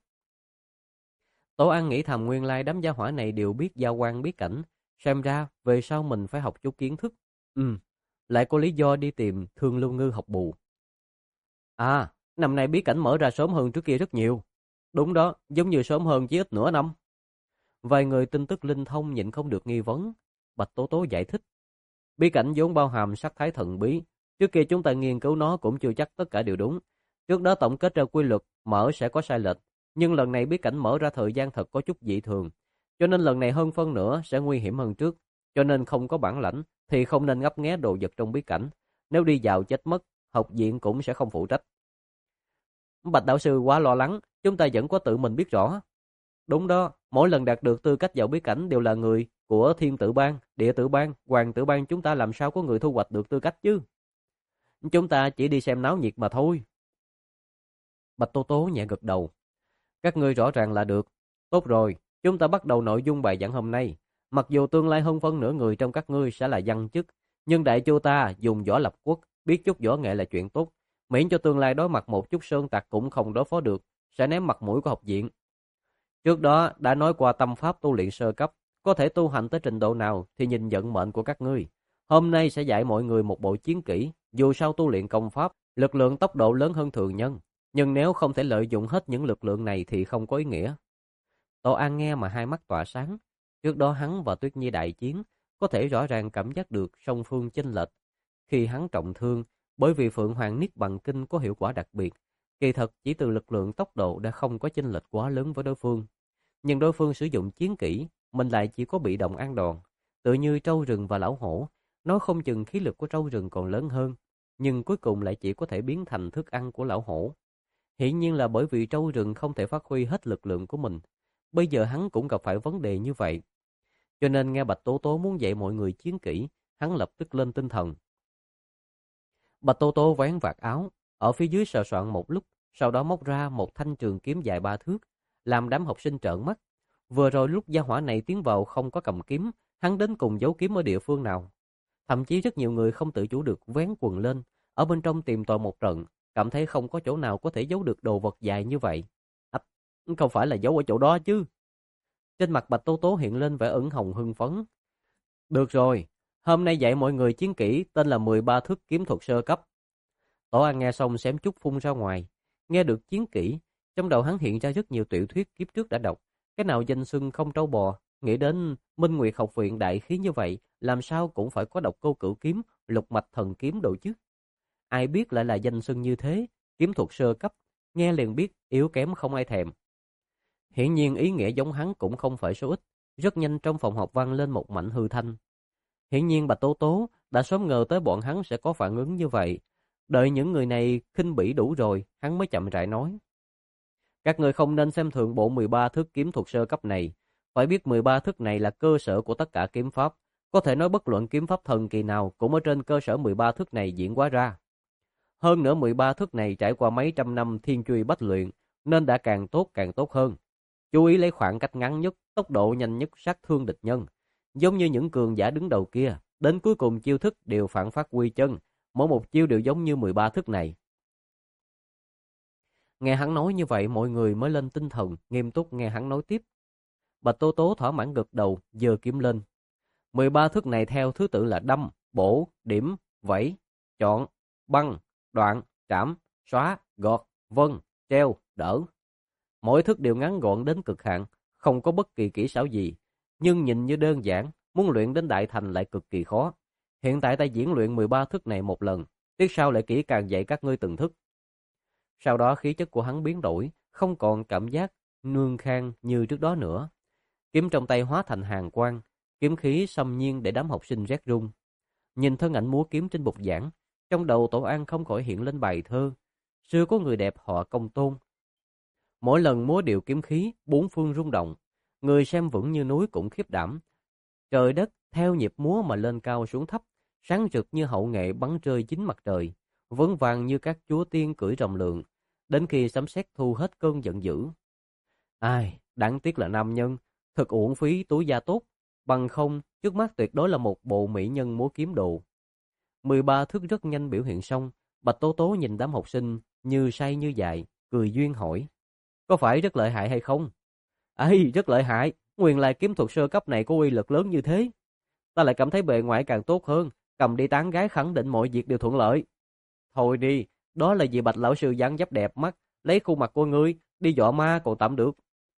Tổ An nghĩ thầm nguyên lai đám gia hỏa này đều biết giao quan bí cảnh, xem ra về sau mình phải học chút kiến thức. Ừ, lại có lý do đi tìm Thương Lưu Ngư học bù. À, năm nay bí cảnh mở ra sớm hơn trước kia rất nhiều. Đúng đó, giống như sớm hơn chỉ ít nửa năm. Vài người tin tức linh thông nhịn không được nghi vấn. Bạch Tố Tố giải thích. Bí cảnh vốn bao hàm sắc thái thần bí. Trước kia chúng ta nghiên cứu nó cũng chưa chắc tất cả đều đúng. Trước đó tổng kết ra quy luật mở sẽ có sai lệch. Nhưng lần này bí cảnh mở ra thời gian thật có chút dị thường. Cho nên lần này hơn phân nửa sẽ nguy hiểm hơn trước. Cho nên không có bản lãnh thì không nên ngấp nghé đồ vật trong bí cảnh. Nếu đi vào chết mất, học viện cũng sẽ không phụ trách. Bạch đạo sư quá lo lắng, chúng ta vẫn có tự mình biết rõ. Đúng đó, mỗi lần đạt được tư cách vào bí cảnh đều là người của Thiên Tử Bang, Địa Tử Bang, Hoàng Tử Bang, chúng ta làm sao có người thu hoạch được tư cách chứ? Chúng ta chỉ đi xem náo nhiệt mà thôi. Bạch Tố Tố nhẹ gật đầu. Các ngươi rõ ràng là được. Tốt rồi, chúng ta bắt đầu nội dung bài giảng hôm nay. Mặc dù tương lai hơn phân nửa người trong các ngươi sẽ là văn chức, nhưng đại chu ta dùng võ lập quốc, biết chút võ nghệ là chuyện tốt. Miễn cho tương lai đối mặt một chút sơn tặc cũng không đối phó được, sẽ ném mặt mũi của học viện. Trước đó đã nói qua tâm pháp tu luyện sơ cấp, có thể tu hành tới trình độ nào thì nhìn vận mệnh của các ngươi. Hôm nay sẽ dạy mọi người một bộ chiến kỹ, dù sao tu luyện công pháp, lực lượng tốc độ lớn hơn thường nhân, nhưng nếu không thể lợi dụng hết những lực lượng này thì không có ý nghĩa. Tổ An nghe mà hai mắt tỏa sáng, trước đó hắn và Tuyết Nhi đại chiến, có thể rõ ràng cảm giác được song phương chênh lệch. Khi hắn trọng thương, bởi vì Phượng Hoàng Niết Bàn Kinh có hiệu quả đặc biệt, kỳ thật chỉ từ lực lượng tốc độ đã không có chênh lệch quá lớn với đối phương. Nhưng đối phương sử dụng chiến kỹ, mình lại chỉ có bị động ăn đòn. Tự như trâu rừng và lão hổ, nói không chừng khí lực của trâu rừng còn lớn hơn, nhưng cuối cùng lại chỉ có thể biến thành thức ăn của lão hổ. Hiển nhiên là bởi vì trâu rừng không thể phát huy hết lực lượng của mình. Bây giờ hắn cũng gặp phải vấn đề như vậy. Cho nên nghe Bạch Tố Tố muốn dạy mọi người chiến kỹ, hắn lập tức lên tinh thần. Bạch Tố Tố vén vạt áo, ở phía dưới sờ soạn một lúc, sau đó móc ra một thanh trường kiếm dài ba thước, làm đám học sinh trợn mắt. Vừa rồi lúc gia hỏa này tiến vào không có cầm kiếm, hắn đến cùng giấu kiếm ở địa phương nào? Thậm chí rất nhiều người không tự chủ được vén quần lên, ở bên trong tìm tòi một trận, cảm thấy không có chỗ nào có thể giấu được đồ vật dài như vậy. Ách, không phải là giấu ở chỗ đó chứ? Trên mặt Bạch Tố Tố hiện lên vẻ ửng hồng hưng phấn. Được rồi, hôm nay dạy mọi người chiến kỹ tên là mười ba thức kiếm thuật sơ cấp. Tổ An nghe xong xém chút phun ra ngoài. Nghe được chiến kỹ, trong đầu hắn hiện ra rất nhiều tiểu thuyết kiếp trước đã đọc. Cái nào danh xưng không trâu bò, nghĩ đến Minh Nguyệt học viện đại khí như vậy, làm sao cũng phải có độc cô cửu kiếm, lục mạch thần kiếm đồ chứ. Ai biết lại là danh xưng như thế, kiếm thuật sơ cấp, nghe liền biết yếu kém không ai thèm. Hiển nhiên ý nghĩa giống hắn cũng không phải số ít, rất nhanh trong phòng học vang lên một mảnh hư thanh. Hiển nhiên Bạch Tố Tố đã sớm ngờ tới bọn hắn sẽ có phản ứng như vậy. Đợi những người này khinh bỉ đủ rồi, hắn mới chậm rãi nói. Các người không nên xem thường bộ mười ba thức kiếm thuật sơ cấp này. Phải biết mười ba thức này là cơ sở của tất cả kiếm pháp. Có thể nói bất luận kiếm pháp thần kỳ nào cũng ở trên cơ sở mười ba thức này diễn hóa ra. Hơn nữa mười ba thức này trải qua mấy trăm năm thiên truy bách luyện, nên đã càng tốt càng tốt hơn. Chú ý lấy khoảng cách ngắn nhất, tốc độ nhanh nhất sát thương địch nhân. Giống như những cường giả đứng đầu kia, đến cuối cùng chiêu thức đều phản phát quy chân, mỗi một chiêu đều giống như mười ba thức này. Nghe hắn nói như vậy mọi người mới lên tinh thần, nghiêm túc nghe hắn nói tiếp. Bạch Tố Tố thỏa mãn gật đầu, giơ kiếm lên. mười ba thức này theo thứ tự là đâm, bổ, điểm, vẫy, chọn, băng, đoạn, trảm, xóa, gọt, vân, treo, đỡ. Mỗi thức đều ngắn gọn đến cực hạn, không có bất kỳ kỹ xảo gì, nhưng nhìn như đơn giản, muốn luyện đến đại thành lại cực kỳ khó. Hiện tại ta diễn luyện mười ba thức này một lần, tiếp sau lại kỹ càng dạy các ngươi từng thức. Sau đó khí chất của hắn biến đổi, không còn cảm giác nương khang như trước đó nữa. Kiếm trong tay hóa thành hàn quang, kiếm khí xâm nhiên để đám học sinh rét run. Nhìn thân ảnh múa kiếm trên bục giảng, trong đầu Tổ An không khỏi hiện lên bài thơ. Xưa có người đẹp họ Công Tôn. Mỗi lần múa điệu kiếm khí, bốn phương rung động, người xem vững như núi cũng khiếp đảm. Trời đất theo nhịp múa mà lên cao xuống thấp, sáng rực như hậu nghệ bắn rơi chính mặt trời, vững vàng như các chúa tiên cưỡi rồng lượng, đến khi sấm sét thu hết cơn giận dữ. Ai, đáng tiếc là nam nhân, thật uổng phí túi da tốt, bằng không, trước mắt tuyệt đối là một bộ mỹ nhân múa kiếm đồ. mười ba thức rất nhanh biểu hiện xong, Bạch Tố Tố nhìn đám học sinh như say như dại, cười duyên hỏi. Có phải rất lợi hại hay không? Ây, rất lợi hại, nguyên lai kiếm thuật sơ cấp này có uy lực lớn như thế. Ta lại cảm thấy bề ngoài càng tốt hơn, cầm đi tán gái khẳng định mọi việc đều thuận lợi. Thôi đi, đó là vì Bạch lão sư dáng dấp đẹp mắt, lấy khuôn mặt của ngươi đi dọa ma còn tạm được.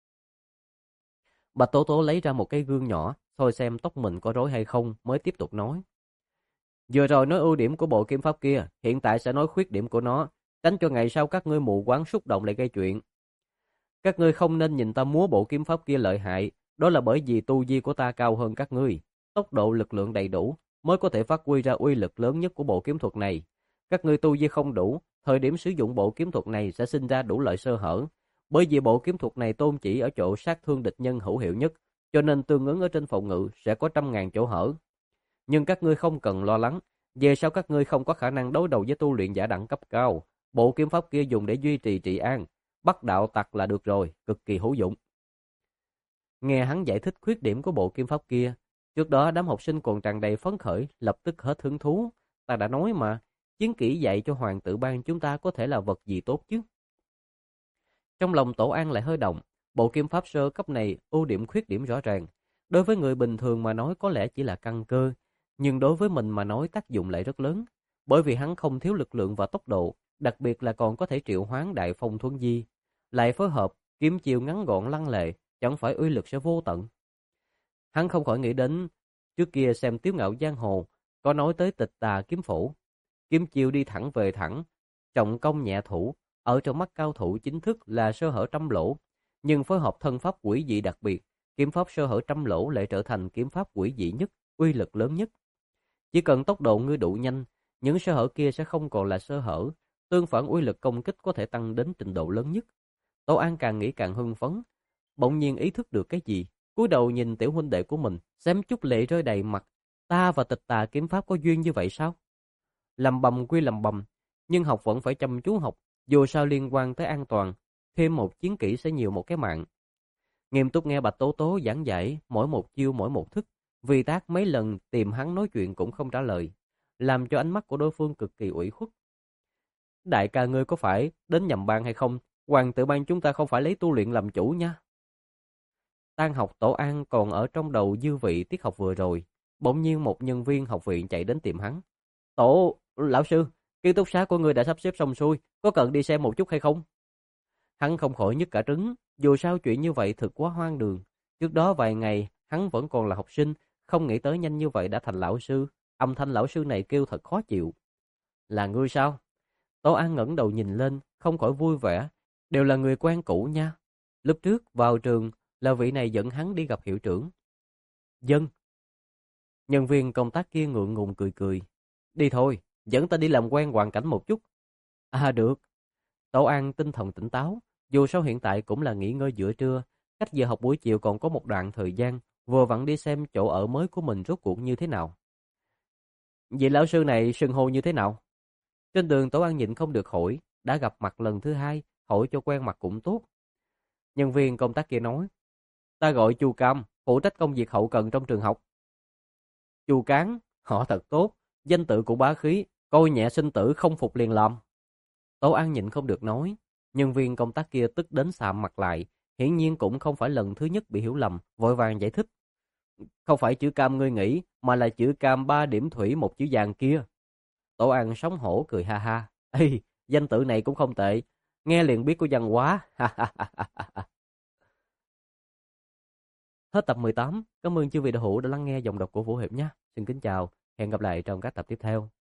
Bạch Tố Tố lấy ra một cái gương nhỏ, thôi xem tóc mình có rối hay không mới tiếp tục nói. Vừa rồi nói ưu điểm của bộ kiếm pháp kia, hiện tại sẽ nói khuyết điểm của nó, tránh cho ngày sau các ngươi mù quáng xúc động lại gây chuyện. Các ngươi không nên nhìn ta múa bộ kiếm pháp kia lợi hại, đó là bởi vì tu vi của ta cao hơn các ngươi, tốc độ lực lượng đầy đủ mới có thể phát huy ra uy lực lớn nhất của bộ kiếm thuật này. Các ngươi tu vi không đủ, thời điểm sử dụng bộ kiếm thuật này sẽ sinh ra đủ loại sơ hở, bởi vì bộ kiếm thuật này tôn chỉ ở chỗ sát thương địch nhân hữu hiệu nhất, cho nên tương ứng ở trên phòng ngự sẽ có trăm ngàn chỗ hở. Nhưng các ngươi không cần lo lắng, về sau các ngươi không có khả năng đối đầu với tu luyện giả đẳng cấp cao, bộ kiếm pháp kia dùng để duy trì trị an, bắt đạo tặc là được rồi, cực kỳ hữu dụng. Nghe hắn giải thích khuyết điểm của bộ kiếm pháp kia, trước đó đám học sinh còn tràn đầy phấn khởi, lập tức hết hứng thú. Ta đã nói mà, chiến kỹ dạy cho hoàng tử bang chúng ta có thể là vật gì tốt chứ. Trong lòng Tổ An lại hơi động, bộ kiếm pháp sơ cấp này ưu điểm khuyết điểm rõ ràng. Đối với người bình thường mà nói có lẽ chỉ là căn cơ, nhưng đối với mình mà nói tác dụng lại rất lớn. Bởi vì hắn không thiếu lực lượng và tốc độ, đặc biệt là còn có thể triệu hoán đại phong thuấn di. Lại phối hợp, kiếm chiêu ngắn gọn lăng lệ, chẳng phải uy lực sẽ vô tận. Hắn không khỏi nghĩ đến, trước kia xem Tiếu Ngạo Giang Hồ, có nói tới tịch tà kiếm phổ. Kiếm chiêu đi thẳng về thẳng, trọng công nhẹ thủ, ở trong mắt cao thủ chính thức là sơ hở trăm lỗ. Nhưng phối hợp thân pháp quỷ dị đặc biệt, kiếm pháp sơ hở trăm lỗ lại trở thành kiếm pháp quỷ dị nhất, uy lực lớn nhất. Chỉ cần tốc độ ngươi đủ nhanh, những sơ hở kia sẽ không còn là sơ hở, tương phản uy lực công kích có thể tăng đến trình độ lớn nhất. Tô An càng nghĩ càng hưng phấn, bỗng nhiên ý thức được cái gì, cúi đầu nhìn tiểu huynh đệ của mình, xém chút lệ rơi đầy mặt. Ta và tịch tà kiếm pháp có duyên như vậy sao? Lầm bầm quy lầm bầm, nhưng học vẫn phải chăm chú học, dù sao liên quan tới an toàn, thêm một chiến kỹ sẽ nhiều một cái mạng. Nghiêm túc nghe Bạch Tố Tố giảng giải mỗi một chiêu mỗi một thức, vì tác mấy lần tìm hắn nói chuyện cũng không trả lời, làm cho ánh mắt của đối phương cực kỳ ủy khuất. Đại ca ngươi có phải đến nhầm ban hay không? Hoàng tử ban chúng ta không phải lấy tu luyện làm chủ nha. Tan học Tổ An còn ở trong đầu dư vị tiết học vừa rồi. Bỗng nhiên một nhân viên học viện chạy đến tìm hắn. Tổ, lão sư, ký túc xá của ngươi đã sắp xếp xong xuôi, có cần đi xem một chút hay không? Hắn không khỏi nhức cả trứng, dù sao chuyện như vậy thực quá hoang đường. Trước đó vài ngày, hắn vẫn còn là học sinh, không nghĩ tới nhanh như vậy đã thành lão sư. Âm thanh lão sư này kêu thật khó chịu. Là ngươi sao? Tổ An ngẩng đầu nhìn lên, không khỏi vui vẻ. Đều là người quen cũ nha. Lúc trước vào trường là vị này dẫn hắn đi gặp hiệu trưởng. Dân. Nhân viên công tác kia ngượng ngùng cười cười. Đi thôi, dẫn ta đi làm quen hoàn cảnh một chút. À được. Tổ An tinh thần tỉnh táo, dù sao hiện tại cũng là nghỉ ngơi giữa trưa, cách giờ học buổi chiều còn có một đoạn thời gian, vừa vặn đi xem chỗ ở mới của mình rốt cuộc như thế nào. Vị lão sư này xưng hô như thế nào? Trên đường Tổ An nhịn không được hỏi, đã gặp mặt lần thứ hai, hỏi cho quen mặt cũng tốt. Nhân viên công tác kia nói, ta gọi Chu Cam, phụ trách công việc hậu cần trong trường học. Chu Cán, họ thật tốt, danh tự của bá khí, coi nhẹ sinh tử không phục liền làm. Tổ An nhịn không được nói, nhân viên công tác kia tức đến sạm mặt lại, hiển nhiên cũng không phải lần thứ nhất bị hiểu lầm, vội vàng giải thích. Không phải chữ cam ngươi nghĩ, mà là chữ cam ba điểm thủy một chữ vàng kia. Tổ An sống hổ cười ha ha. Ê, danh tự này cũng không tệ, nghe liền biết có văn hóa. Hết tập mười tám. Cảm ơn chư vị đạo hữu đã lắng nghe dòng đọc của Vũ Hiệp nhé. Xin kính chào, hẹn gặp lại trong các tập tiếp theo.